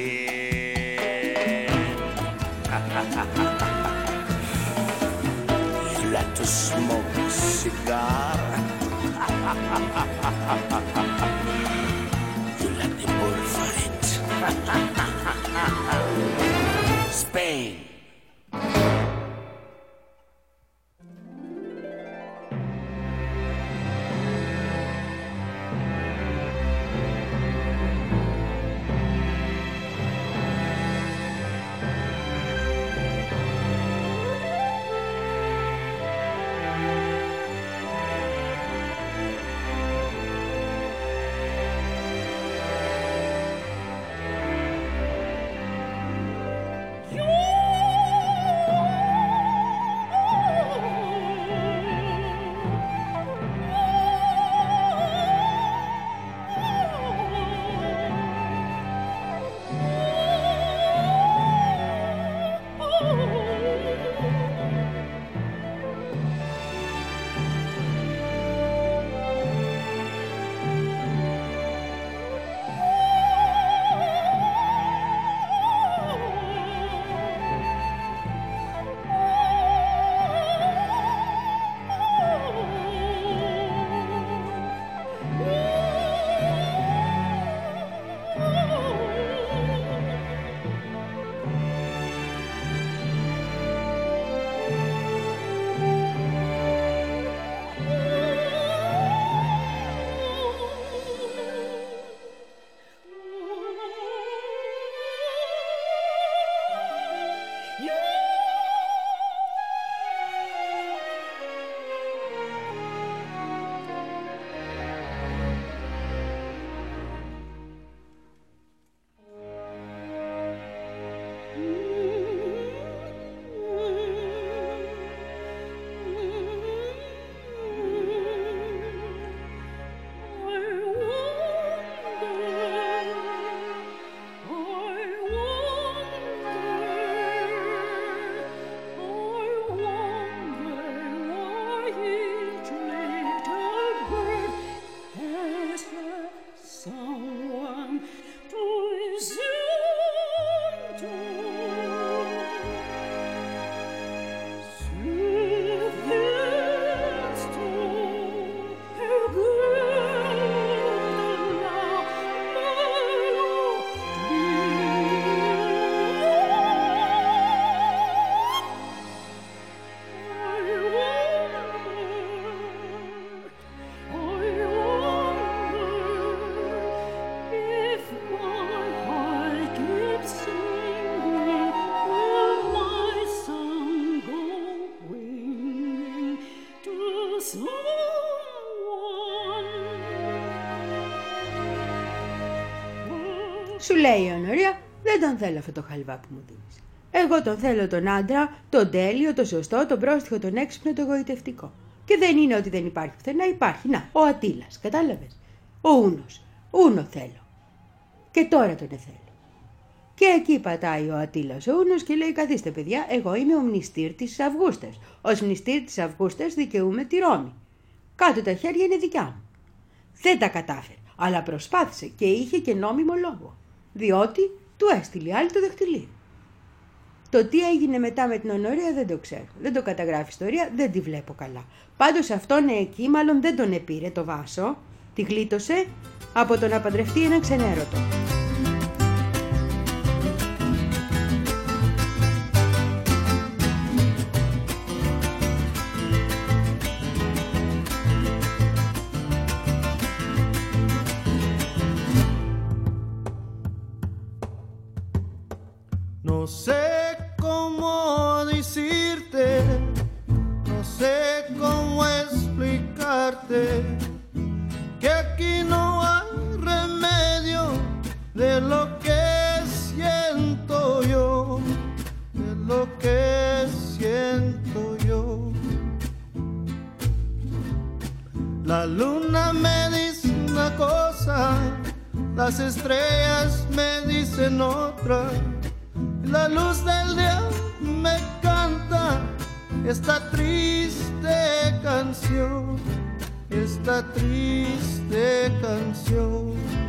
inn? You like to smoke a cigar? You like the bullfight? Spain. Σου λέει η Ονορία, δεν τον θέλω αυτό το χαλβά που μου δίνεις. Εγώ τον θέλω τον άντρα, τον τέλειο, τον σωστό, τον πρόστιχο, τον έξυπνο, τον γοητευτικό. Και δεν είναι ότι δεν υπάρχει πουθενά, υπάρχει. Να, ο Ατήλας, κατάλαβες. Ο Ούνος, Ούνο θέλω. Και τώρα τον θέλω. Και εκεί πατάει ο Ατήλας ο Ούνος και λέει, καθίστε παιδιά, εγώ είμαι ο μνηστήρ της Αυγούστας. Ως μνηστήρ της Αυγούστας δικαιούμαι τη Ρώμη. Κάτω τα χέρια είναι δικιά μου. Δεν τα κατάφερε, αλλά προσπάθησε και είχε και νόμιμο λόγο. Διότι του έστειλε άλλη το δαχτυλίδι. Το τι έγινε μετά με την Ονορία δεν το ξέρω. Δεν το καταγράφει ιστορία, δεν τη βλέπω καλά. Πάντως αυτόν εκεί μάλλον δεν τον επήρε το βάσο, τη γλίτωσε από το να παντρευτεί έναν ξενέρωτο. No sé cómo decirte, no sé cómo explicarte que aquí no hay remedio de lo que siento yo, de lo que siento yo. La luna me dice una cosa, las estrellas me dicen otra. La luz del día me canta esta triste canción, esta triste canción.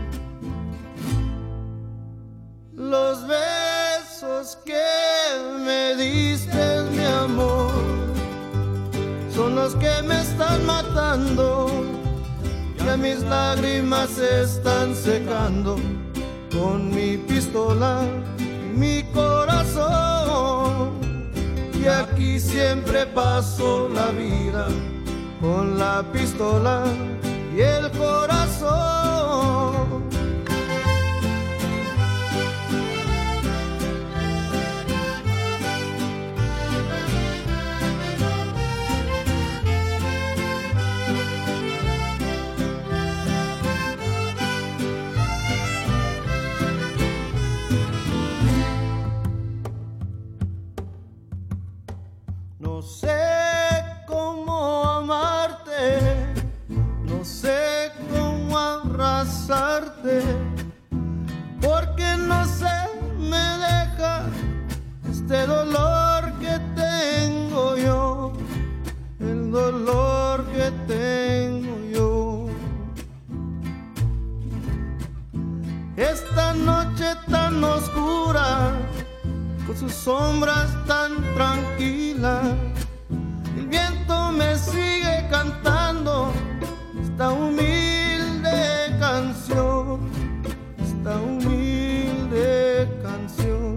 Los besos que me diste, mi amor, son los que me están matando, que mis lágrimas se están secando con mi pistola. Mi corazón, y aquí siempre paso la vida con la pistola y el corazón. No sé cómo amarte, no sé cómo abrazarte, porque no se me deja este dolor que tengo yo, el dolor que tengo yo. Esta noche tan oscura, con sus sombras tan tranquilas, el viento me sigue cantando esta humilde canción, esta humilde canción.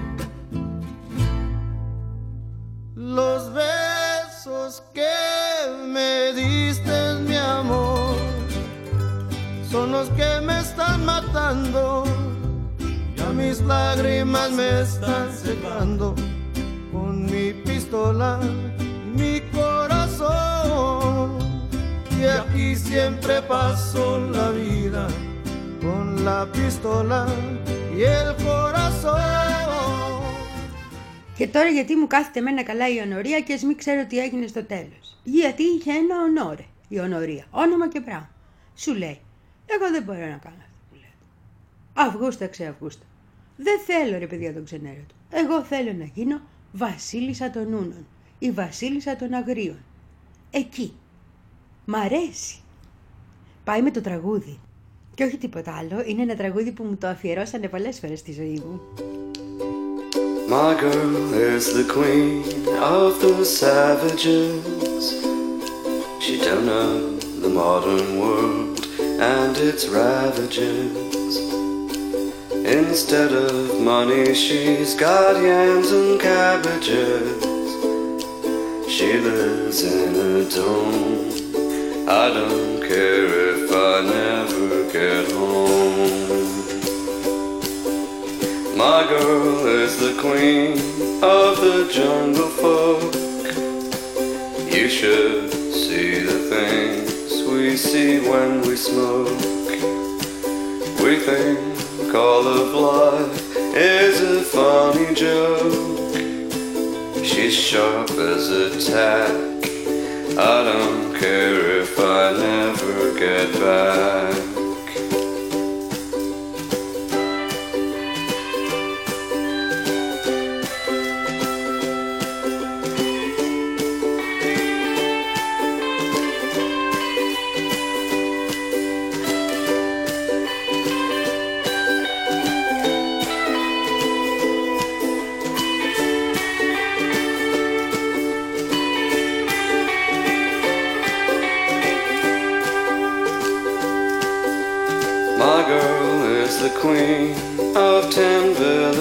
Los besos que me diste, mi amor, son los que me están matando. Mis lágrimas me están secando con mi pistola y mi corazón, y aquí siempre paso la vida con la pistola y el corazón. Και τώρα γιατί μου κάθεται εμένα καλά η Ονορία και ας μην ξέρω τι έγινε στο τέλος. Γιατί είχε ένα ονόρε η Ονορία, όνομα και πράγμα. Σου λέει, εγώ δεν μπορώ να κάνω αυτό που λέω. Αυγούστα ξεαυγούστα. Δεν θέλω ρε παιδιά τον ξενέρωτο. Εγώ θέλω να γίνω βασίλισσα των Ούνων ή βασίλισσα των Αγρίων. Εκεί. Μ' αρέσει. Πάει με το τραγούδι. Και όχι τίποτα άλλο, είναι ένα τραγούδι που μου το αφιερώσανε πολλές φορές στη ζωή μου. My girl is the queen of the savages. She don't know the modern world and its ravages. Instead of money she's got yams and cabbages. She lives in a dome. I don't care if I never get home. My girl is the queen of the jungle folk. You should see the things we see when we smoke. We think all of life is a funny joke. She's sharp as a tack. I don't care if I never get back.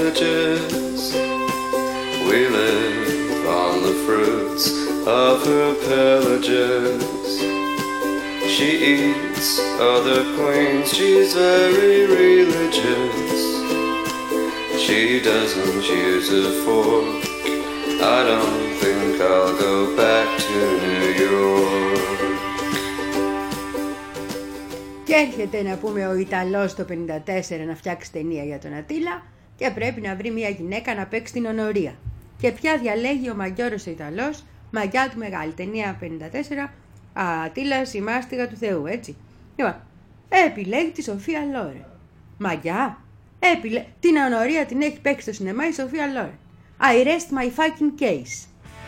villages. We live on the fruits of her pillages. She eats other queens, she's very religious. She doesn't use a fork. I don't think I'll go back to New York. Και έρχεται να πούμε ο Ιταλός το πενήντα τέσσερα να φτιάξει ταινία για τον Ατήλα και πρέπει να βρει μια γυναίκα να παίξει την Ονορία. Και πια διαλέγει ο Μαγιώρος ο Ιταλός, μαγιά του μεγάλη, ταινία πενήντα τέσσερα, Ατήλας η μάστιγα του Θεού, έτσι. Λοιπόν, επιλέγει τη Σοφία Λόρεν. Μαγιά, επιλέ... την Ονορία την έχει παίξει στο σινεμά η Σοφία Λόρεν. I rest my fucking case.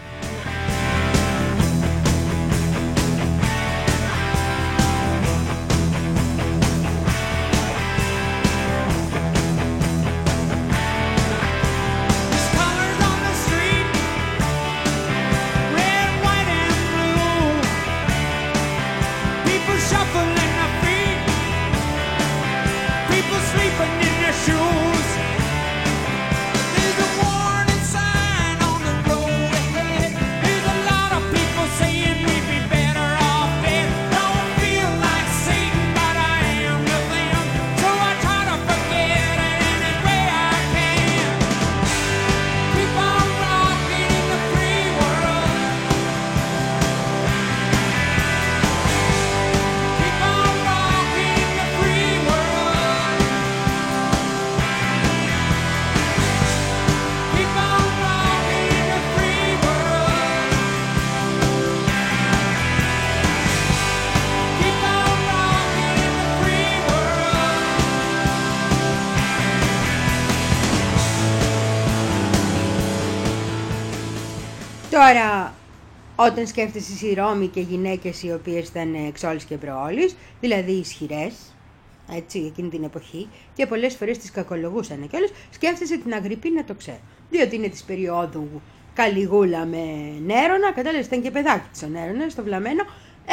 Τώρα, όταν σκέφτεσαι στη Ρώμη και γυναίκες οι οποίες ήταν εξόλης και προόλης, δηλαδή ισχυρές, έτσι, εκείνη την εποχή, και πολλές φορές τις κακολογούσαν κιόλας, σκέφτεσαι την Αγρυππίνα, το ξέρω. Διότι είναι της περίοδου Καλιγούλα με Νέρονα, κατάλαβες, ήταν και παιδάκι της ο Νέρονας, στο Βλαμμένο, ε,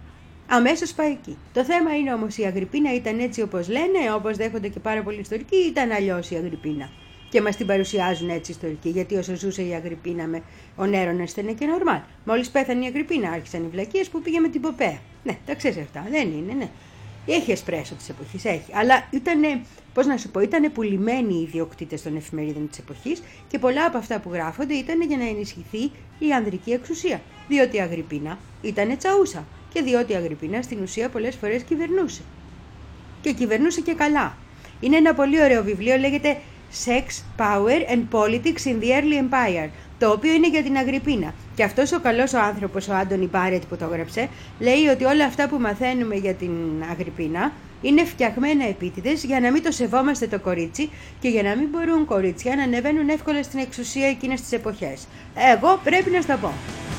αμέσως πάει εκεί. Το θέμα είναι όμως η Αγρυππίνα ήταν έτσι όπως λένε, όπως δέχονται και πάρα πολλοί ιστορικοί, ήταν αλλιώς η Αγρυππίνα. Και μας την παρουσιάζουν έτσι ιστορικοί, γιατί όσο ζούσε η Αγρυππίνα με ο Νέρονας ήταν και νορμάλ. Μόλις πέθανε η Αγρυππίνα άρχισαν οι βλακίες που πήγε με την Ποπέα. Ναι, τα ξέρεις αυτά, δεν είναι, ναι. Έχει εσπρέσο της εποχής, έχει. Αλλά ήταν, πώς να σου πω, ήταν πουλημένοι οι ιδιοκτήτες των εφημερίδων της εποχής και πολλά από αυτά που γράφονται ήταν για να ενισχυθεί η ανδρική εξουσία. Διότι η Αγρυππίνα ήταν τσαούσα και διότι η Αγρυππίνα στην ουσία πολλές φορές κυβερνούσε. Και κυβερνούσε και καλά. Είναι ένα πολύ ωραίο βιβλίο, λέγεται Sex, Power and Politics in the Early Empire, το οποίο είναι για την Αγρυππίνα. Και αυτός ο καλός ο άνθρωπος, ο Άντονι Μπάρετ που το έγραψε, λέει ότι όλα αυτά που μαθαίνουμε για την Αγρυππίνα είναι φτιαγμένα επίτηδες για να μην το σεβόμαστε το κορίτσι και για να μην μπορούν κορίτσια να ανεβαίνουν εύκολα στην εξουσία εκείνες τις εποχές. Εγώ πρέπει να στα πω.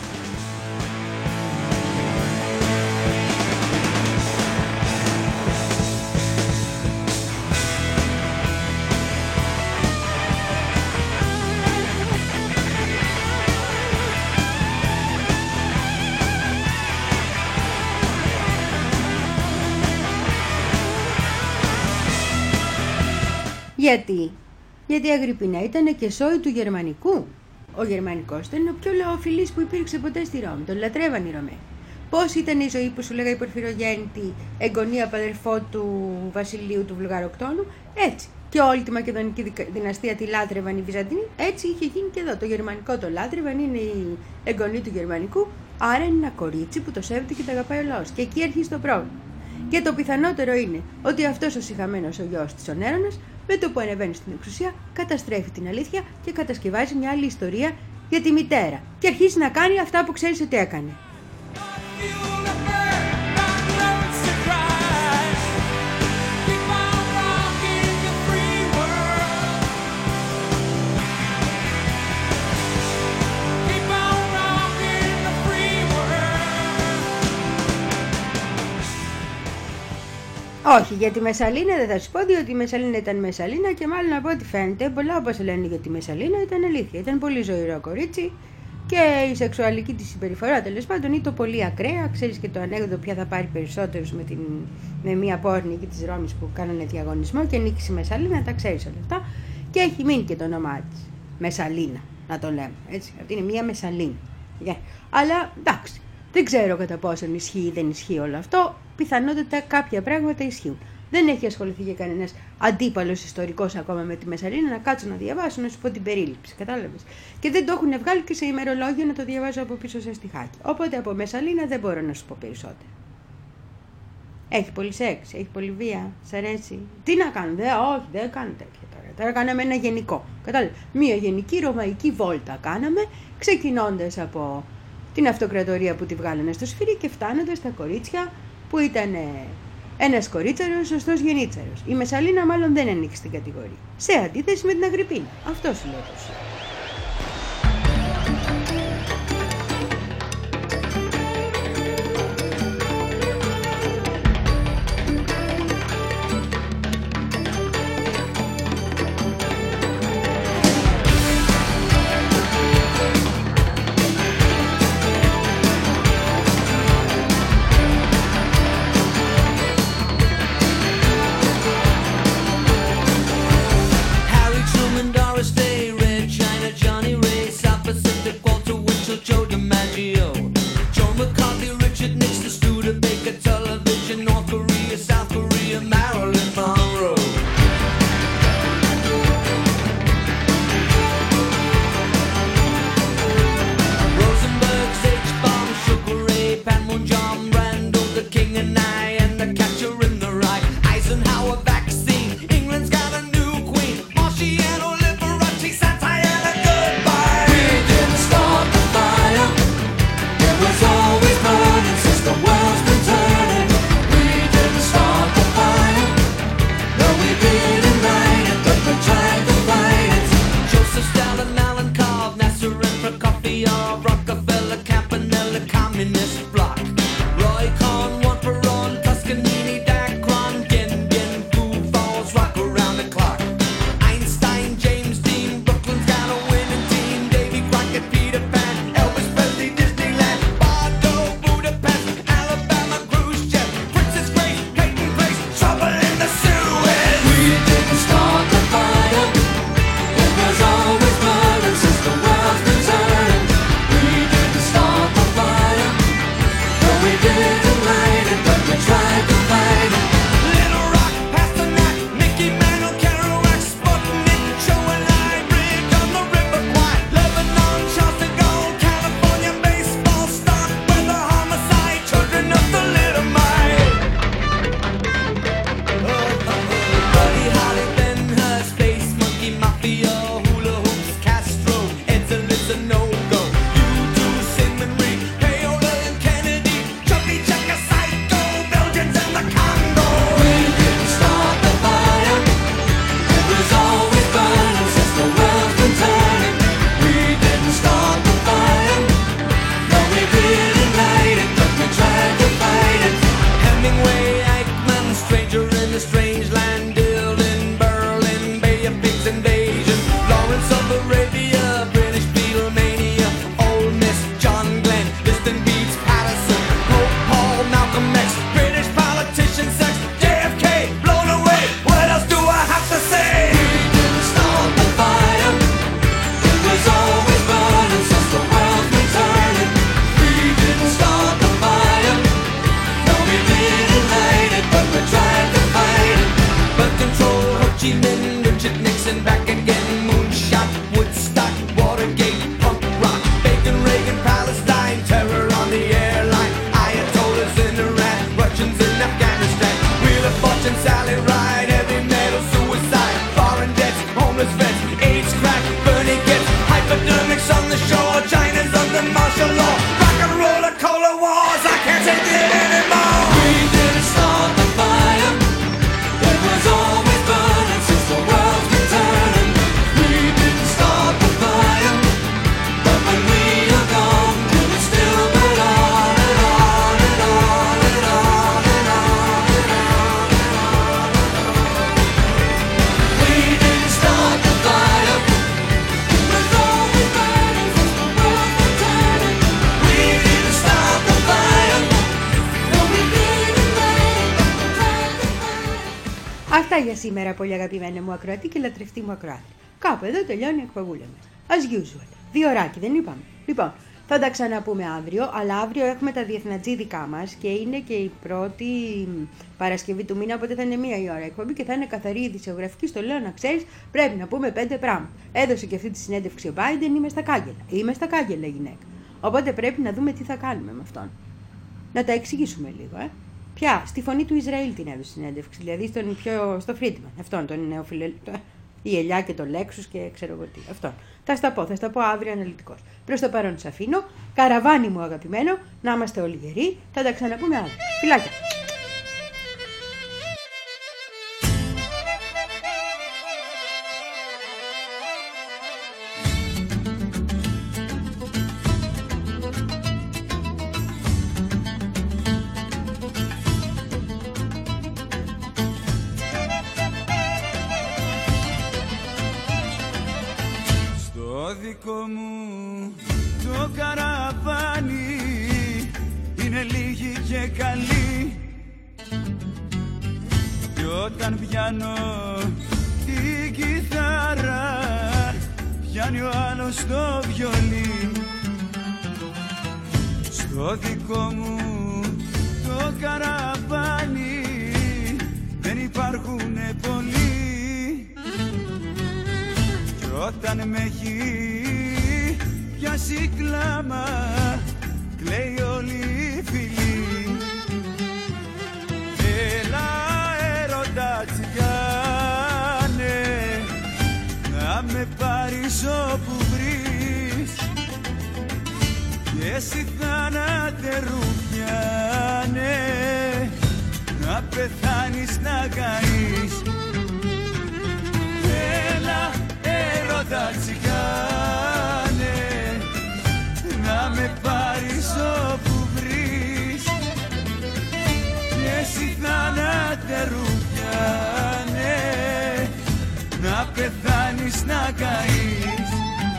Γιατί? Γιατί η Αγρυππίνα ήταν και σόη του γερμανικού. Ο γερμανικός ήταν ο πιο λαοφιλής που υπήρξε ποτέ στη Ρώμη. Τον λατρεύαν οι Ρωμαίοι. Πώς ήταν η ζωή που σου λέγα η Πορφυρογέννητη, εγγονία πατερφό του Βασιλείου του Βουλγαροκτόνου, έτσι. Και όλη τη Μακεδονική δυναστεία τη λάτρευαν οι Βυζαντινοί, έτσι είχε γίνει και εδώ. Το γερμανικό το λάτρευαν, είναι η εγγονή του γερμανικού, άρα είναι ένα κορίτσι που το σέβεται και το αγαπάει ο λαός. Και εκεί αρχίζει το πρόβλημα. Και το πιθανότερο είναι ότι αυτός ο σιχαμένος ο γιος της ο Νέρονας, με το που ανεβαίνει στην εξουσία, καταστρέφει την αλήθεια και κατασκευάζει μια άλλη ιστορία για τη μητέρα. Και αρχίζει να κάνει αυτά που ξέρεις ότι έκανε. Όχι, για τη Μεσσαλίνα δεν θα σου πω, διότι η Μεσσαλίνα ήταν Μεσσαλίνα και μάλλον από ό,τι φαίνεται, πολλά όπως λένε για τη Μεσσαλίνα ήταν αλήθεια. Ήταν πολύ ζωηρό κορίτσι και η σεξουαλική της συμπεριφορά τέλος πάντων ήταν πολύ ακραία. Ξέρεις και το ανέκδοτο ποια θα πάρει περισσότερους με, την, με μία πόρνη εκεί της Ρώμης που κάνανε διαγωνισμό και νίκησε η Μεσσαλίνα, τα ξέρεις όλα αυτά. Και έχει μείνει και το όνομά της. Μεσαλίνα, να το λέμε. Έτσι. Αυτή είναι μία Μεσαλίνη. Yeah. Αλλά εντάξει, δεν ξέρω κατά πόσον ισχύει ή δεν ισχύει όλο αυτό. Πιθανότατα κάποια πράγματα ισχύουν. Δεν έχει ασχοληθεί και κανένας αντίπαλος ιστορικός ακόμα με τη Μεσαλίνα να κάτσω να διαβάσω, να σου πω την περίληψη. Κατάλαβες. Και δεν το έχουν βγάλει και σε ημερολόγιο να το διαβάζω από πίσω σε στιχάκι. Οπότε από Μεσαλίνα δεν μπορώ να σου πω περισσότερα. Έχει πολύ σεξ, έχει πολύ βία, σ' αρέσει. Τι να κάνω, δε, όχι, δεν κάνω τέτοια τώρα. Τώρα κάναμε ένα γενικό. Κατάλαβες. Μία γενική ρωμαϊκή βόλτα κάναμε, ξεκινώντας από την αυτοκρατορία που τη βγάλανε στο σφυρί και φτάνοντας στα κορίτσια που ήταν ένας κορίτσαρος, σωστός γενίτσαρος. Η Μεσαλίνα μάλλον δεν ανήκει στην κατηγορία. Σε αντίθεση με την Αγρυπίνα. Αυτό σου λέω τους. Αυτά για σήμερα, πολύ αγαπημένη μου ακροατή και λατρευτή μου ακροάτη. Κάπου εδώ τελειώνει η εκπομπούλα μας. As usual. Δύο ωράκι, δεν είπαμε. Λοιπόν, θα τα ξαναπούμε αύριο, αλλά αύριο έχουμε τα διεθνατζίδικα μας και είναι και η πρώτη Παρασκευή του μήνα, οπότε θα είναι μία η ώρα εκπομπή και θα είναι καθαρή ειδησιογραφική. Στο λέω να ξέρεις, πρέπει να πούμε πέντε πράγματα. Έδωσε και αυτή τη συνέντευξη ο Biden, είμαι στα κάγκελα. Είμαι στα κάγκελα, γυναίκα. Οπότε πρέπει να δούμε τι θα κάνουμε με αυτόν. Να τα εξηγήσουμε λίγο, ε. Ποια, στη Φωνή του Ισραήλ την έδωσε συνέντευξη, δηλαδή στον πιο, στο Φρίντμαν, αυτόν τον νεοφιλελ... η Ελιά και το Λέξους και ξέρω εγώ τι. Αυτό. Θα στα πω, θα στα πω αύριο αναλυτικώς. Προς το παρόν σας αφήνω. Καραβάνι μου αγαπημένο, να είμαστε όλοι γεροί. Θα τα ξαναπούμε αύριο. Φιλάκια. Δικό μου το καραβάνι είναι λίγοι και καλοί κι όταν πιάνω την κιθάρα πιάνει ο άλλος το βιολί. Στο δικό μου το καραβάνι δεν υπάρχουνε πολλοί κι όταν με έχει πιάσει κλάμα κλαίει όλη η φυλή. Έλα έρωτα τσιγάνε να με πάρεις όπου βρεις και εσύ θάνατε ρουφιάνε να πεθάνεις να καείς. Έλα έρωτα τσιγάνε να με πάρεις όπου βρεις και εσύ θάνατε ρουφιάνε να πεθάνεις να καείς.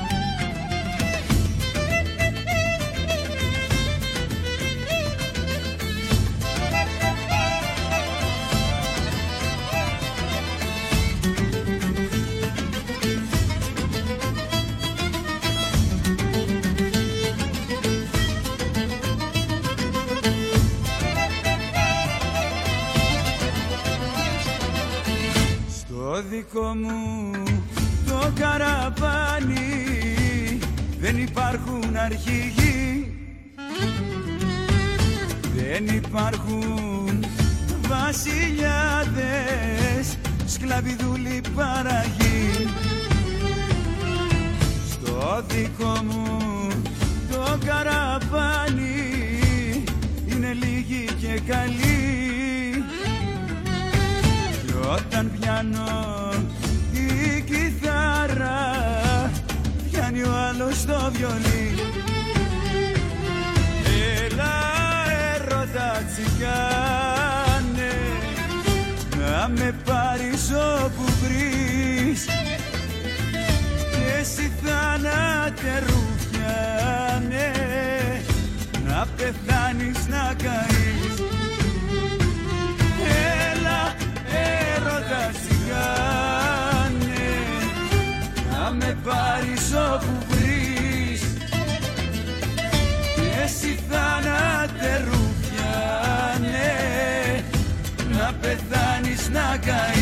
Το δικό μου το καραβάνι δεν υπάρχουν αρχηγοί, δεν υπάρχουν βασιλιάδες, σκλαβιδούλοι παραγοί. Στο δικό μου το καραβάνι είναι λίγοι και καλοί κι όταν πιάνω την κιθάρα πιάνει ο άλλος το βιολί. Έλα έρωτα τσιγάνε να με πάρεις όπου βρεις και εσύ θάνατε ρουφιάνε να πεθάνεις να καείς. Έλα έρωτα τσιγάνε να με πάρεις όπου βρεις και εσύ θάνατε ρουφιάνε να πεθάνεις να καείς.